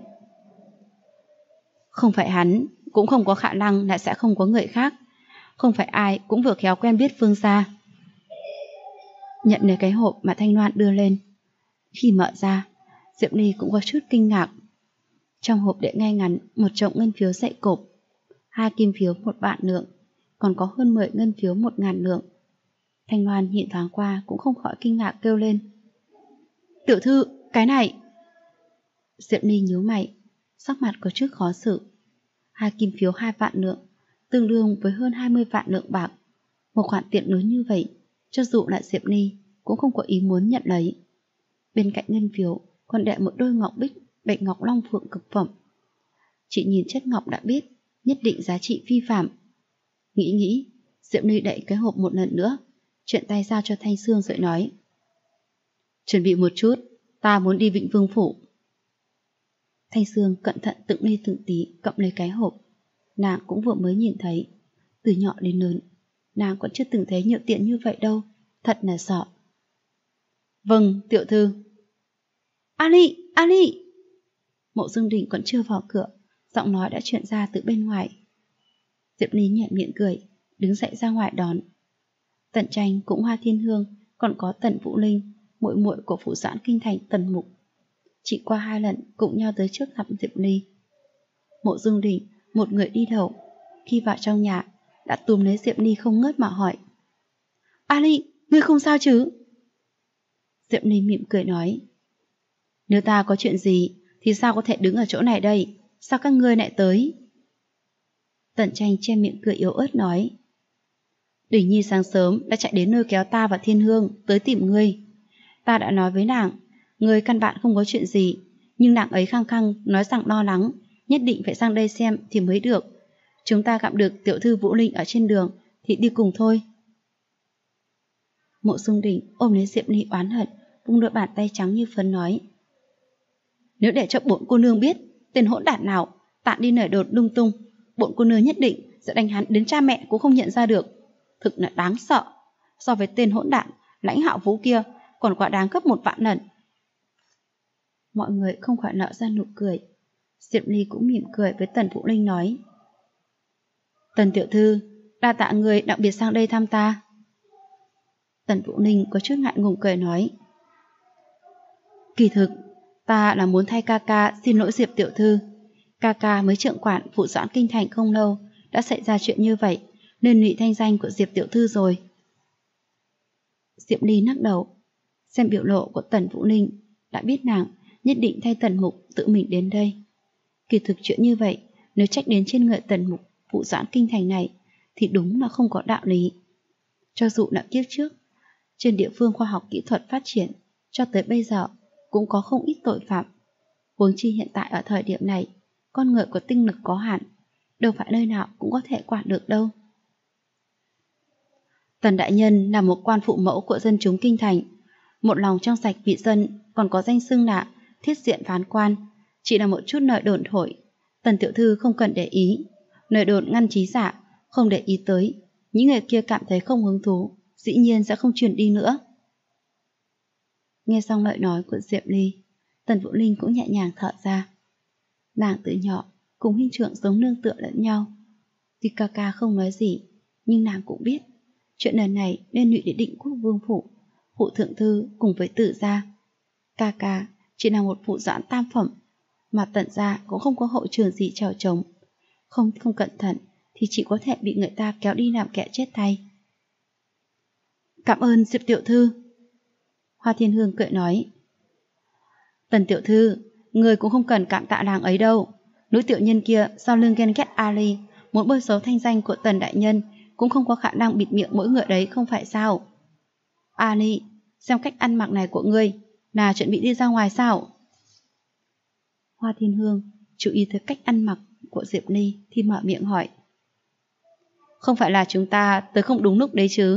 không phải hắn, cũng không có khả năng là sẽ không có người khác. Không phải ai cũng vừa khéo quen biết Phương gia. Nhận lấy cái hộp mà Thanh Loan đưa lên, khi mở ra, Diệp Ly cũng có chút kinh ngạc. Trong hộp để ngay ngắn một chồng ngân phiếu dạy cộp, 2 kim phiếu 1 vạn lượng, còn có hơn 10 ngân phiếu 1.000 lượng. Thanh Loan nhìn thoáng qua cũng không khỏi kinh ngạc kêu lên, tiểu thư, cái này... Diệp Ly nhíu mày, sắc mặt có chút khó xử. 2 kim phiếu 2 vạn lượng, tương đương với hơn 20 vạn lượng bạc. Một khoản tiền lớn như vậy, cho dù là Diệp Ly cũng không có ý muốn nhận lấy. Bên cạnh ngân phiếu còn để một đôi ngọc bích bạch ngọc long phượng cực phẩm. Chỉ nhìn chất ngọc đã biết nhất định giá trị phi phàm. Nghĩ, Diệp Ly đậy cái hộp một lần nữa, chuyển tay giao cho Thanh Sương rồi nói, chuẩn bị một chút, ta muốn đi Vĩnh Vương phủ. Thanh Sương cẩn thận từng ly từng tí cầm lấy cái hộp. Nàng cũng vừa mới nhìn thấy, từ nhỏ đến lớn nàng còn chưa từng thấy nhiều tiền như vậy đâu, thật là sợ. Vâng, tiểu thư. Ali! Mộ Dương Đình còn chưa vào cửa, giọng nói đã truyền ra từ bên ngoài. Diệp Ly nhẹ miệng cười, đứng dậy ra ngoài đón. Tần Tranh cũng Hoa Thiên Hương, còn có Tần Vũ Linh, muội muội của phủ doãn kinh thành Tần Mục. Chỉ qua 2 lần cùng nhau tới trước gặp Diệp Ly. Mộ Dương Đình, một người đi đầu, khi vào trong nhà đã túm lấy Diệp Ly không ngớt mà hỏi, Ali, ngươi không sao chứ? Diệp Ly mỉm cười nói, nếu ta có chuyện gì thì sao có thể đứng ở chỗ này đây, sao các ngươi lại tới? Tần Tranh che miệng cười yếu ớt nói. Đình Nhi sáng sớm đã chạy đến nơi kéo ta và Thiên Hương tới tìm ngươi. Ta đã nói với nàng, ngươi căn bản không có chuyện gì, nhưng nàng ấy khăng khăng nói rằng lo lắng, nhất định phải sang đây xem thì mới được. Chúng ta gặp được tiểu thư Vũ Linh ở trên đường thì đi cùng thôi. Mộ Dung Đình ôm lấy Diệp Ly oán hận, vung đôi bàn tay trắng như phấn nói. Nếu để cho bổn cô nương biết tên hỗn đản nào tạn đi nảy đột lung tung, bổn cô nương nhất định sẽ đánh hắn đến cha mẹ cũng không nhận ra được. Thực là đáng sợ, so với tên hỗn đản Lãnh Hạo Vũ kia còn quá đáng gấp 1 vạn lần. Mọi người không khỏi nở ra nụ cười. Diệp Ly cũng mỉm cười với Tần Vũ Linh nói. Tần tiểu thư, đa tạ người đặc biệt sang đây thăm ta. Tần Vũ Linh có chút ngại ngùng cười nói. Kỳ thực, ta là muốn thay ca ca xin lỗi Diệp tiểu thư. Ca ca mới trưởng quản phụ doãn kinh thành không lâu, đã xảy ra chuyện như vậy, nên lụy thanh danh của Diệp tiểu thư rồi. Diệp Ly lắc đầu, xem biểu lộ của Tần Vũ Linh, đã biết nàng nhất định thay Tần Mục tự mình đến đây. Kỳ thực chuyện như vậy, nếu trách đến trên người Tần Mục phụ doãn kinh thành này, thì đúng là không có đạo lý. Cho dù là kiếp trước, trên địa phương khoa học kỹ thuật phát triển, cho tới bây giờ cũng có không ít tội phạm. Huống chi hiện tại ở thời điểm này, con người có tinh lực có hạn, đâu phải nơi nào cũng có thể quản được đâu. Tần đại nhân là một quan phụ mẫu của dân chúng kinh thành, một lòng trong sạch vì dân, còn có danh xưng là thiết diện phán quan, chỉ là một chút lời đồn thổi. Tần tiểu thư không cần để ý, lời đồn ngăn trí giả, không để ý tới, những người kia cảm thấy không hứng thú, dĩ nhiên sẽ không truyền đi nữa. Nghe xong lời nói của Diệp Ly, Tần Vũ Linh cũng nhẹ nhàng thở ra. Nàng từ nhỏ cùng huynh trưởng giống nương tựa lẫn nhau. Tuy ca ca không nói gì, nhưng nàng cũng biết chuyện lần này nên lụy đến Định Quốc vương phủ, phụ thượng thư cùng với Tử gia. Ca ca chỉ là một phụ doãn tam phẩm, mà Tần gia cũng không có hậu trường gì trèo trống. Không cẩn thận thì chỉ có thể bị người ta kéo đi làm kẻ chết tay. Cảm ơn Diệp tiểu thư. Hoa Thiên Hương cười nói. Tần tiểu thư, người cũng không cần cảm tạ nàng ấy đâu. Nữ tiểu nhân kia sau lưng ghen ghét Ali, muốn bôi xấu thanh danh của Tần đại nhân, cũng không có khả năng bịt miệng mỗi người đấy, không phải sao? Ali, xem cách ăn mặc này của ngươi, là chuẩn bị đi ra ngoài sao? Hoa Thiên Hương chú ý tới cách ăn mặc của Diệp Ly thì mở miệng hỏi. Không phải là chúng ta tới không đúng lúc đấy chứ?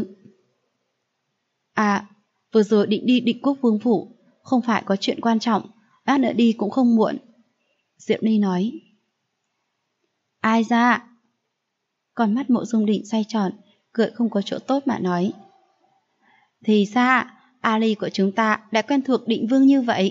À, vừa rồi định đi Định Quốc vương phủ, không phải có chuyện quan trọng, lát nữa đi cũng không muộn. Diệp Ly nói. Ai ra? Con mắt Mộ Dung Định xoay tròn, cười không có chỗ tốt mà nói. Thì ra, Ali của chúng ta đã quen thuộc Định Vương như vậy.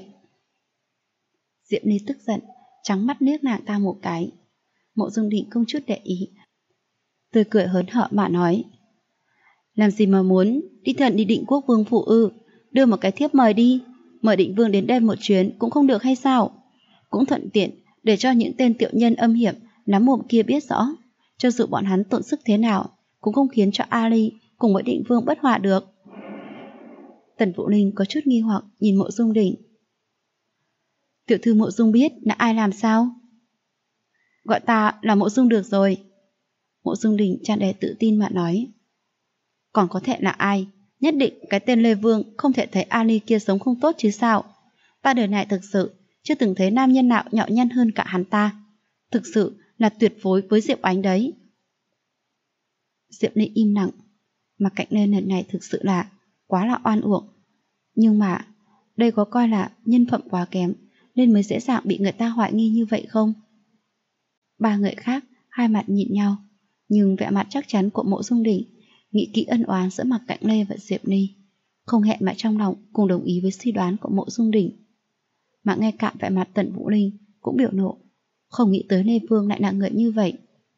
Diệp Ly tức giận, trắng mắt liếc nàng ta một cái. Mộ Dung Định không chút để ý, tươi cười hớn hở mà nói. Làm gì mà muốn đi thần đi Định Quốc vương phủ ư? Đưa một cái thiếp mời đi, mời Định Vương đến đây một chuyến cũng không được hay sao? Cũng thuận tiện để cho những tên tiểu nhân âm hiểm nắm mồm kia biết rõ, cho dù bọn hắn tổn sức thế nào cũng không khiến cho Ali cùng với Định Vương bất hòa được. Tần Vũ Linh có chút nghi hoặc nhìn Mộ Dung Đình. Tiểu thư Mộ Dung biết là ai làm sao? Gọi ta là Mộ Dung được rồi. Mộ Dung Đình tràn đầy tự tin mà nói. Còn có thể là ai? Nhất định cái tên Lê Vương không thể thấy Ali kia sống không tốt chứ sao? Ta đời này thực sự chưa từng thấy nam nhân nào nhạo nhăn hơn cả hắn ta. Thực sự là tuyệt phối với Diệp Ánh đấy. Diệp Ly im lặng, mà cạnh lên lần này thực sự là quá là oan uổng. Nhưng mà đây có coi là nhân phẩm quá kém nên mới dễ dàng bị người ta hoài nghi như vậy không? Ba người khác hai mặt nhìn nhau, nhưng vẻ mặt chắc chắn của Mộ Dung Đình nghĩ kỹ ân oán giữa Mạc Cạnh Lê và Diệp Ly, không hẹn mà trong lòng cùng đồng ý với suy đoán của Mộ Dung Đình. Mà ngay cả vẻ mặt Tần Vũ Linh cũng biểu nộ, không nghĩ tới Lê Vương lại là người như vậy.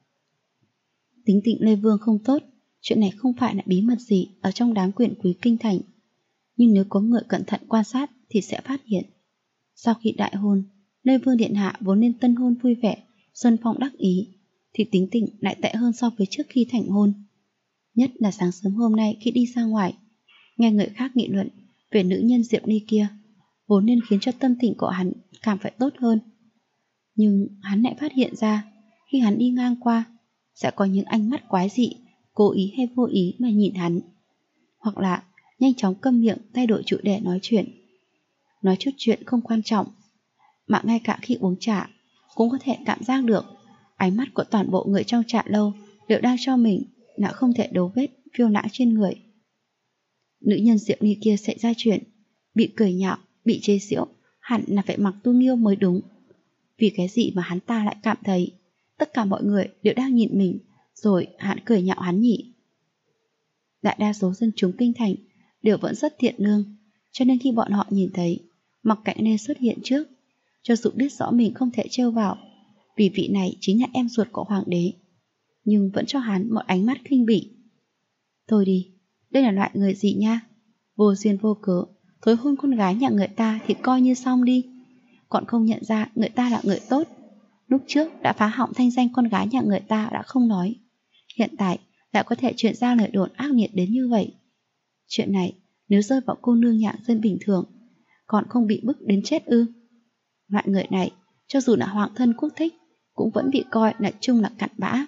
Tính tình Lê Vương không tốt, chuyện này không phải là bí mật gì ở trong đám quyền quý kinh thành, nhưng nếu có người cẩn thận quan sát thì sẽ phát hiện. Sau khi đại hôn, Lê Vương điện hạ vốn nên tân hôn vui vẻ, xuân phong đắc ý, thì tính tình lại tệ hơn so với trước khi thành hôn. Nhất là sáng sớm hôm nay khi đi ra ngoài, nghe người khác nghị luận về nữ nhân Diệp Ly kia, vốn nên khiến cho tâm tình của hắn cảm phải tốt hơn. Nhưng hắn lại phát hiện ra, khi hắn đi ngang qua, sẽ có những ánh mắt quái dị, cố ý hay vô ý mà nhìn hắn. Hoặc là nhanh chóng câm miệng thay đổi chủ đề nói chuyện. Nói chút chuyện không quan trọng, mà ngay cả khi uống trà cũng có thể cảm giác được ánh mắt của toàn bộ người trong trà lâu đều đang cho mình là không thể đấu vết phiêu lãng trên người. Nữ nhân Diệu Ni kia xảy ra chuyện, bị cười nhạo, bị chế giễu, hẳn là phải Mặc Tu Nghiêu mới đúng. Vì cái gì mà hắn ta lại cảm thấy tất cả mọi người đều đang nhìn mình, rồi hắn cười nhạo hắn nhỉ? Đại đa số dân chúng kinh thành đều vẫn rất thiện lương, cho nên khi bọn họ nhìn thấy Mặc Cạnh Lê xuất hiện trước, cho dù biết rõ mình không thể trêu vào, vì vị này chính là em ruột của hoàng đế, nhưng vẫn cho hắn một ánh mắt khinh bỉ. Thôi đi, đây là loại người gì nha? Vô duyên vô cớ thối hôn con gái nhà người ta thì coi như xong đi, còn không nhận ra người ta là người tốt. Lúc trước đã phá hỏng thanh danh con gái nhà người ta đã không nói, hiện tại lại có thể truyền ra lời đồn ác nghiệt đến như vậy. Chuyện này nếu rơi vào cô nương nhạn dân bình thường, còn không bị bức đến chết ư? Loại người này cho dù là hoàng thân quốc thích cũng vẫn bị coi là chung là cặn bã.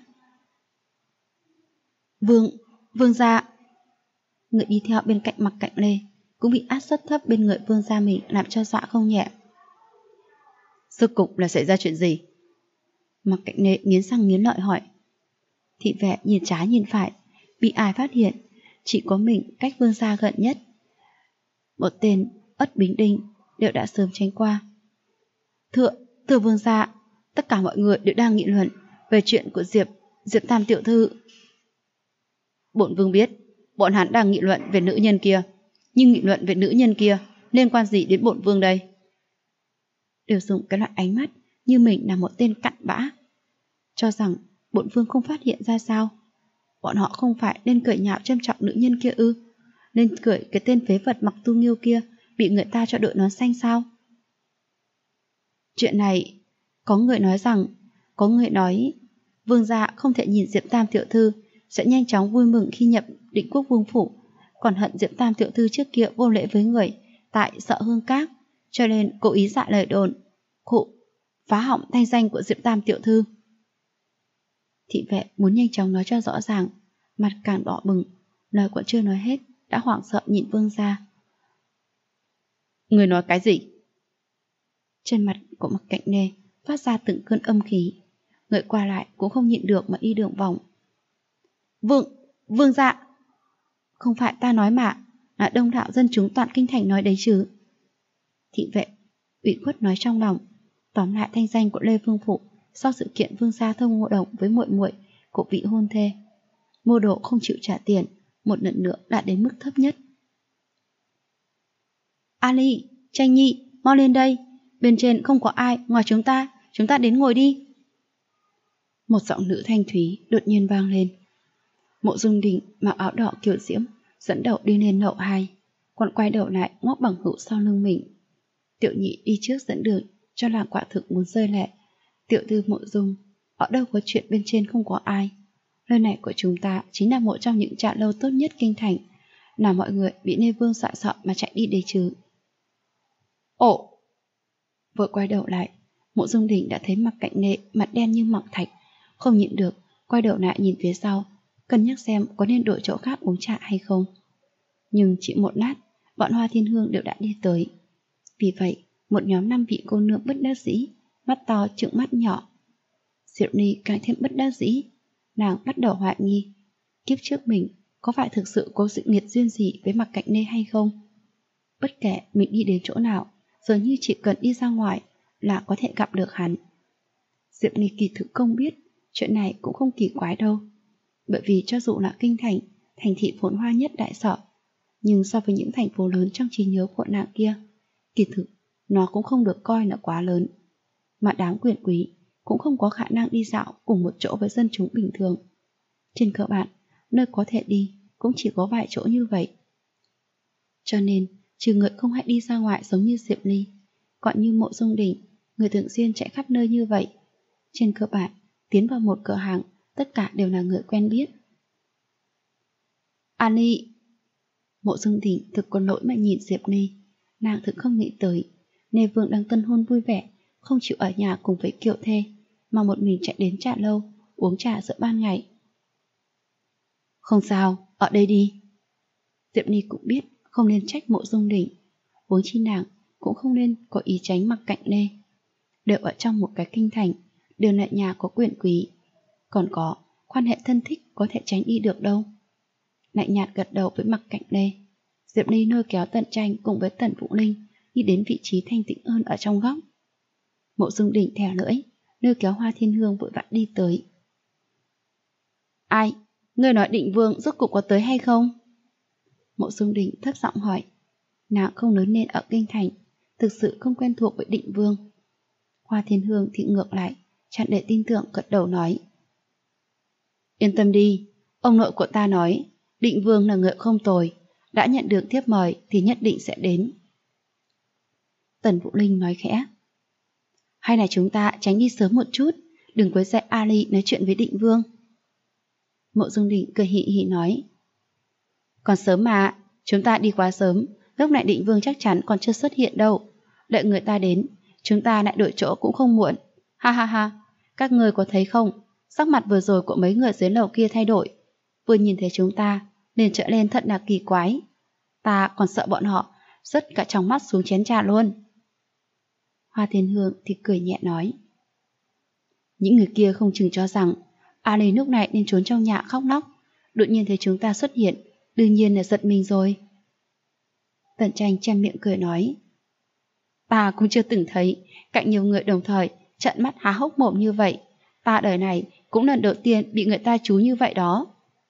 Vương gia. Người đi theo bên cạnh Mặc Cạnh Lê cũng bị áp suất thấp bên người vương gia mình làm cho dọa không nhẹ. Rốt cục là xảy ra chuyện gì? Mặc Cạnh Lê nghiến răng nghiến lợi hỏi. Thị vệ nhìn trái nhìn phải, bị ai phát hiện chỉ có mình cách vương gia gần nhất. Một tên Ất Bính Đinh đều đã sớm tránh qua. Thưa vương gia, tất cả mọi người đều đang nghị luận về chuyện của Diệp Tam tiểu thư. Bổn vương biết bọn hắn đang nghị luận về nữ nhân kia, nhưng nghị luận về nữ nhân kia liên quan gì đến bổn vương đây? Đều dùng cái loại ánh mắt như mình là một tên cặn bã, cho rằng bổn vương không phát hiện ra sao? Bọn họ không phải nên cười nhạo châm trọng nữ nhân kia ư? Nên cười cái tên phế vật Mặc Tu Nghiêu kia bị người ta cho đội nón xanh sao? Chuyện này, có người nói vương gia không thể nhìn Diệp Tam tiểu thư sẽ nhanh chóng vui mừng khi nhập Định Quốc vương phủ, còn hận Diệp Tam tiểu thư trước kia vô lễ với người tại Sợ Hương Các, cho nên cố ý dạ lời đồn, phá hỏng thanh danh của Diệp Tam tiểu thư. Thị vệ muốn nhanh chóng nói cho rõ ràng, mặt càng đỏ bừng, lời còn chưa nói hết đã hoảng sợ nhìn vương gia. Người nói cái gì? Trên mặt của Mặc Cạnh Lê phát ra từng cơn âm khí, người qua lại cũng không nhịn được mà đi đường vòng. Vương gia, không phải ta nói mà, là đông đảo dân chúng toàn kinh thành nói đấy chứ. Thị vệ ủy khuất nói trong lòng, tóm lại thanh danh của Lê Vương phủ sau sự kiện vương gia thông ngộ đồng với muội muội của vị hôn thê, mua đồ không chịu trả tiền, một lần nữa đã đến mức thấp nhất. Ali, Tranh Nhi, mau lên đây, bên trên không có ai ngoài chúng ta đến ngồi đi. Một giọng nữ thanh thúy đột nhiên vang lên. Mộ Dung Đình mặc áo đỏ kiều diễm dẫn đầu đi lên lầu 2, còn quay đầu lại ngóc bằng hữu sau lưng mình. Tiểu Nhị đi trước dẫn đường, cho là quả thực muốn rơi lệ. Tiểu thư Mộ Dung, ở đâu có chuyện bên trên không có ai. Nơi này của chúng ta chính là một trong những trà lâu tốt nhất kinh thành, là mọi người bị Nê Vương dọa sợ mà chạy đi đấy chứ. Ồ! Vội quay đầu lại, Mộ Dung Đình đã thấy Mặc Cạnh Lê mặt đen như mọng thạch, không nhịn được quay đầu lại nhìn phía sau, cân nhắc xem có nên đổi chỗ khác uống trà hay không. Nhưng chỉ một lát, bọn Hoa Thiên Hương đều đã đi tới. Vì vậy, một nhóm 5 vị cô nương bất đắc dĩ, mắt to trừng mắt nhỏ. Diệu Ni càng thêm bất đắc dĩ, nàng bắt đầu hoài nghi kiếp trước mình có phải thực sự có sự nghiệt duyên gì với Mặc Cạnh Lê hay không. Bất kể mình đi đến chỗ nào, dường như chỉ cần đi ra ngoài là có thể gặp được hắn. Diệu Ni kỳ thực không biết, chuyện này cũng không kỳ quái đâu. Bởi vì cho dù là kinh thành, thành thị phồn hoa nhất Đại Sở, nhưng so với những thành phố lớn trong trí nhớ của nàng kia, kỳ thực nó cũng không được coi là quá lớn. Mà đám quyền quý cũng không có khả năng đi dạo cùng một chỗ với dân chúng bình thường. Trên cơ bản, nơi có thể đi cũng chỉ có vài chỗ như vậy. Cho nên, trừ người không hay đi ra ngoài giống như Diệp Ly, còn như Mộ Dung Đình, người thường xuyên chạy khắp nơi như vậy, trên cơ bản, tiến vào một cửa hàng, tất cả đều là người quen biết. Ali! Mộ Dung Đình thực có lỗi mà nhìn Diệp Ly. Nàng thực không nghĩ tới Nê Vương đang tân hôn vui vẻ, không chịu ở nhà cùng với kiệu thê, mà một mình chạy đến trà lâu uống trà giữa ban ngày. Không sao, ở đây đi. Diệp Ly cũng biết không nên trách Mộ Dung Đình, huống chi nàng cũng không nên có ý tránh Mặc Cạnh Lê. Đều ở trong một cái kinh thành, đều là nhà có quyền quý, còn có quan hệ thân thích có thể tránh đi được đâu. Lạnh nhạt gật đầu với Mặc Cạnh Lê. Diệp Ly lôi kéo Tần Tranh cùng với Tần Vũ Linh đi đến vị trí thanh tĩnh hơn ở trong góc. Mộ Dung Đình thè lưỡi, lôi kéo Hoa Thiên Hương vội vã đi tới. Ai? Ngươi nói Định Vương rốt cục có tới hay không? Mộ Dung Đình thấp giọng hỏi. Nàng không lớn lên ở kinh thành, thực sự không quen thuộc với Định Vương. Hoa Thiên Hương thì ngược lại, tràn đầy tin tưởng gật đầu nói. Yên tâm đi, ông nội của ta nói, Định Vương là người không tồi, đã nhận được thiếp mời thì nhất định sẽ đến. Tần Vũ Linh nói khẽ. Hay là chúng ta tránh đi sớm một chút, đừng quấy rầy Ali nói chuyện với Định Vương. Mộ Dung Đình cười hì hì nói. Còn sớm mà, chúng ta đi quá sớm, lúc này Định Vương chắc chắn còn chưa xuất hiện đâu. Đợi người ta đến, chúng ta lại đổi chỗ cũng không muộn. Ha ha ha, các người có thấy không, sắc mặt vừa rồi của mấy người dưới lầu kia thay đổi. Vừa nhìn thấy chúng ta, liền trở lên thật là kỳ quái. Ta còn sợ bọn họ rớt cả trong mắt xuống chén trà luôn. Hoa Thiên Hương thì cười nhẹ nói. Những người kia không chừng cho rằng Ali lúc này nên trốn trong nhà khóc lóc, đột nhiên thấy chúng ta xuất hiện, đương nhiên là giật mình rồi. Tần Tranh chen miệng cười nói. Ta cũng chưa từng thấy cạnh nhiều người đồng thời trợn mắt há hốc mồm như vậy. Ta đời này cũng lần đầu tiên bị người ta chú như vậy đó.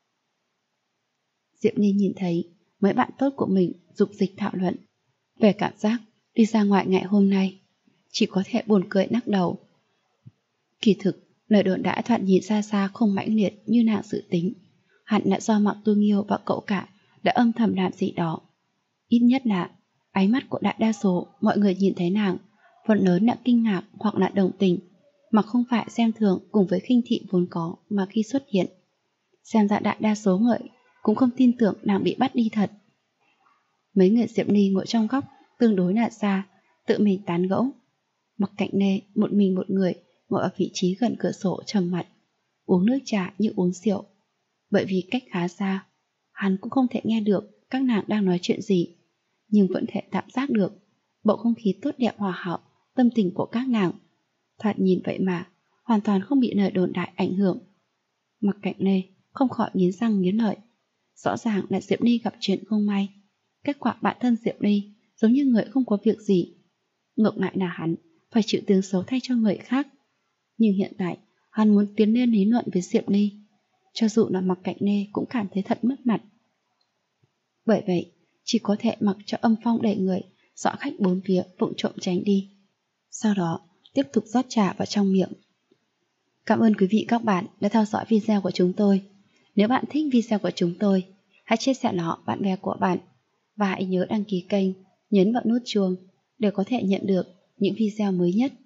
Diệp Ly nhìn thấy mấy bạn tốt của mình dục dịch thảo luận về cảm giác đi ra ngoài ngày hôm nay, chỉ có thể buồn cười lắc đầu. Kỳ thực, lời đồn đãi thoạt nhìn xa xa không mãnh liệt như nàng dự tính, hẳn là do Mạc Tu Nghiêu và cậu cả đã âm thầm làm gì đó. Ít nhất là ánh mắt của đại đa số mọi người nhìn thấy nàng, phần lớn là kinh ngạc hoặc là đồng tình, mà không phải xem thường cùng với khinh thị vốn có mà khi xuất hiện. Xem ra đại đa số người cũng không tin tưởng nàng bị bắt đi thật. Mấy người Diệp Ly ngồi trong góc tương đối là xa, tự mình tán gẫu. Mặc Cạnh Lê một mình một người ngồi ở vị trí gần cửa sổ trầm mặt, uống nước trà như uống rượu. Bởi vì cách khá xa, hắn cũng không thể nghe được các nàng đang nói chuyện gì, nhưng vẫn thể cảm giác được bầu không khí tốt đẹp hòa hợp, tâm tình của các nàng. Thoạt nhìn vậy mà hoàn toàn không bị lời đồn đại ảnh hưởng. Mặc Cạnh Lê không khỏi nghiến răng nghiến lợi. Rõ ràng là Diệp Ly gặp chuyện không may. Kết quả bản thân Diệp Ly giống như người không có việc gì. Ngược lại là hắn phải chịu tiếng xấu thay cho người khác. Nhưng hiện tại hắn muốn tiến lên lý luận với Diệp Ly, cho dù là Mặc Cạnh Lê cũng cảm thấy thật mất mặt. Bởi vậy chỉ có thể mặc cho âm phong đẩy người, dọa khách bốn phía vụng trộm tránh đi. Sau đó tiếp tục rót trà vào trong miệng. Cảm ơn quý vị các bạn đã theo dõi video của chúng tôi. Nếu bạn thích video của chúng tôi, hãy chia sẻ nó bạn bè của bạn và hãy nhớ đăng ký kênh, nhấn vào nút chuông để có thể nhận được những video mới nhất.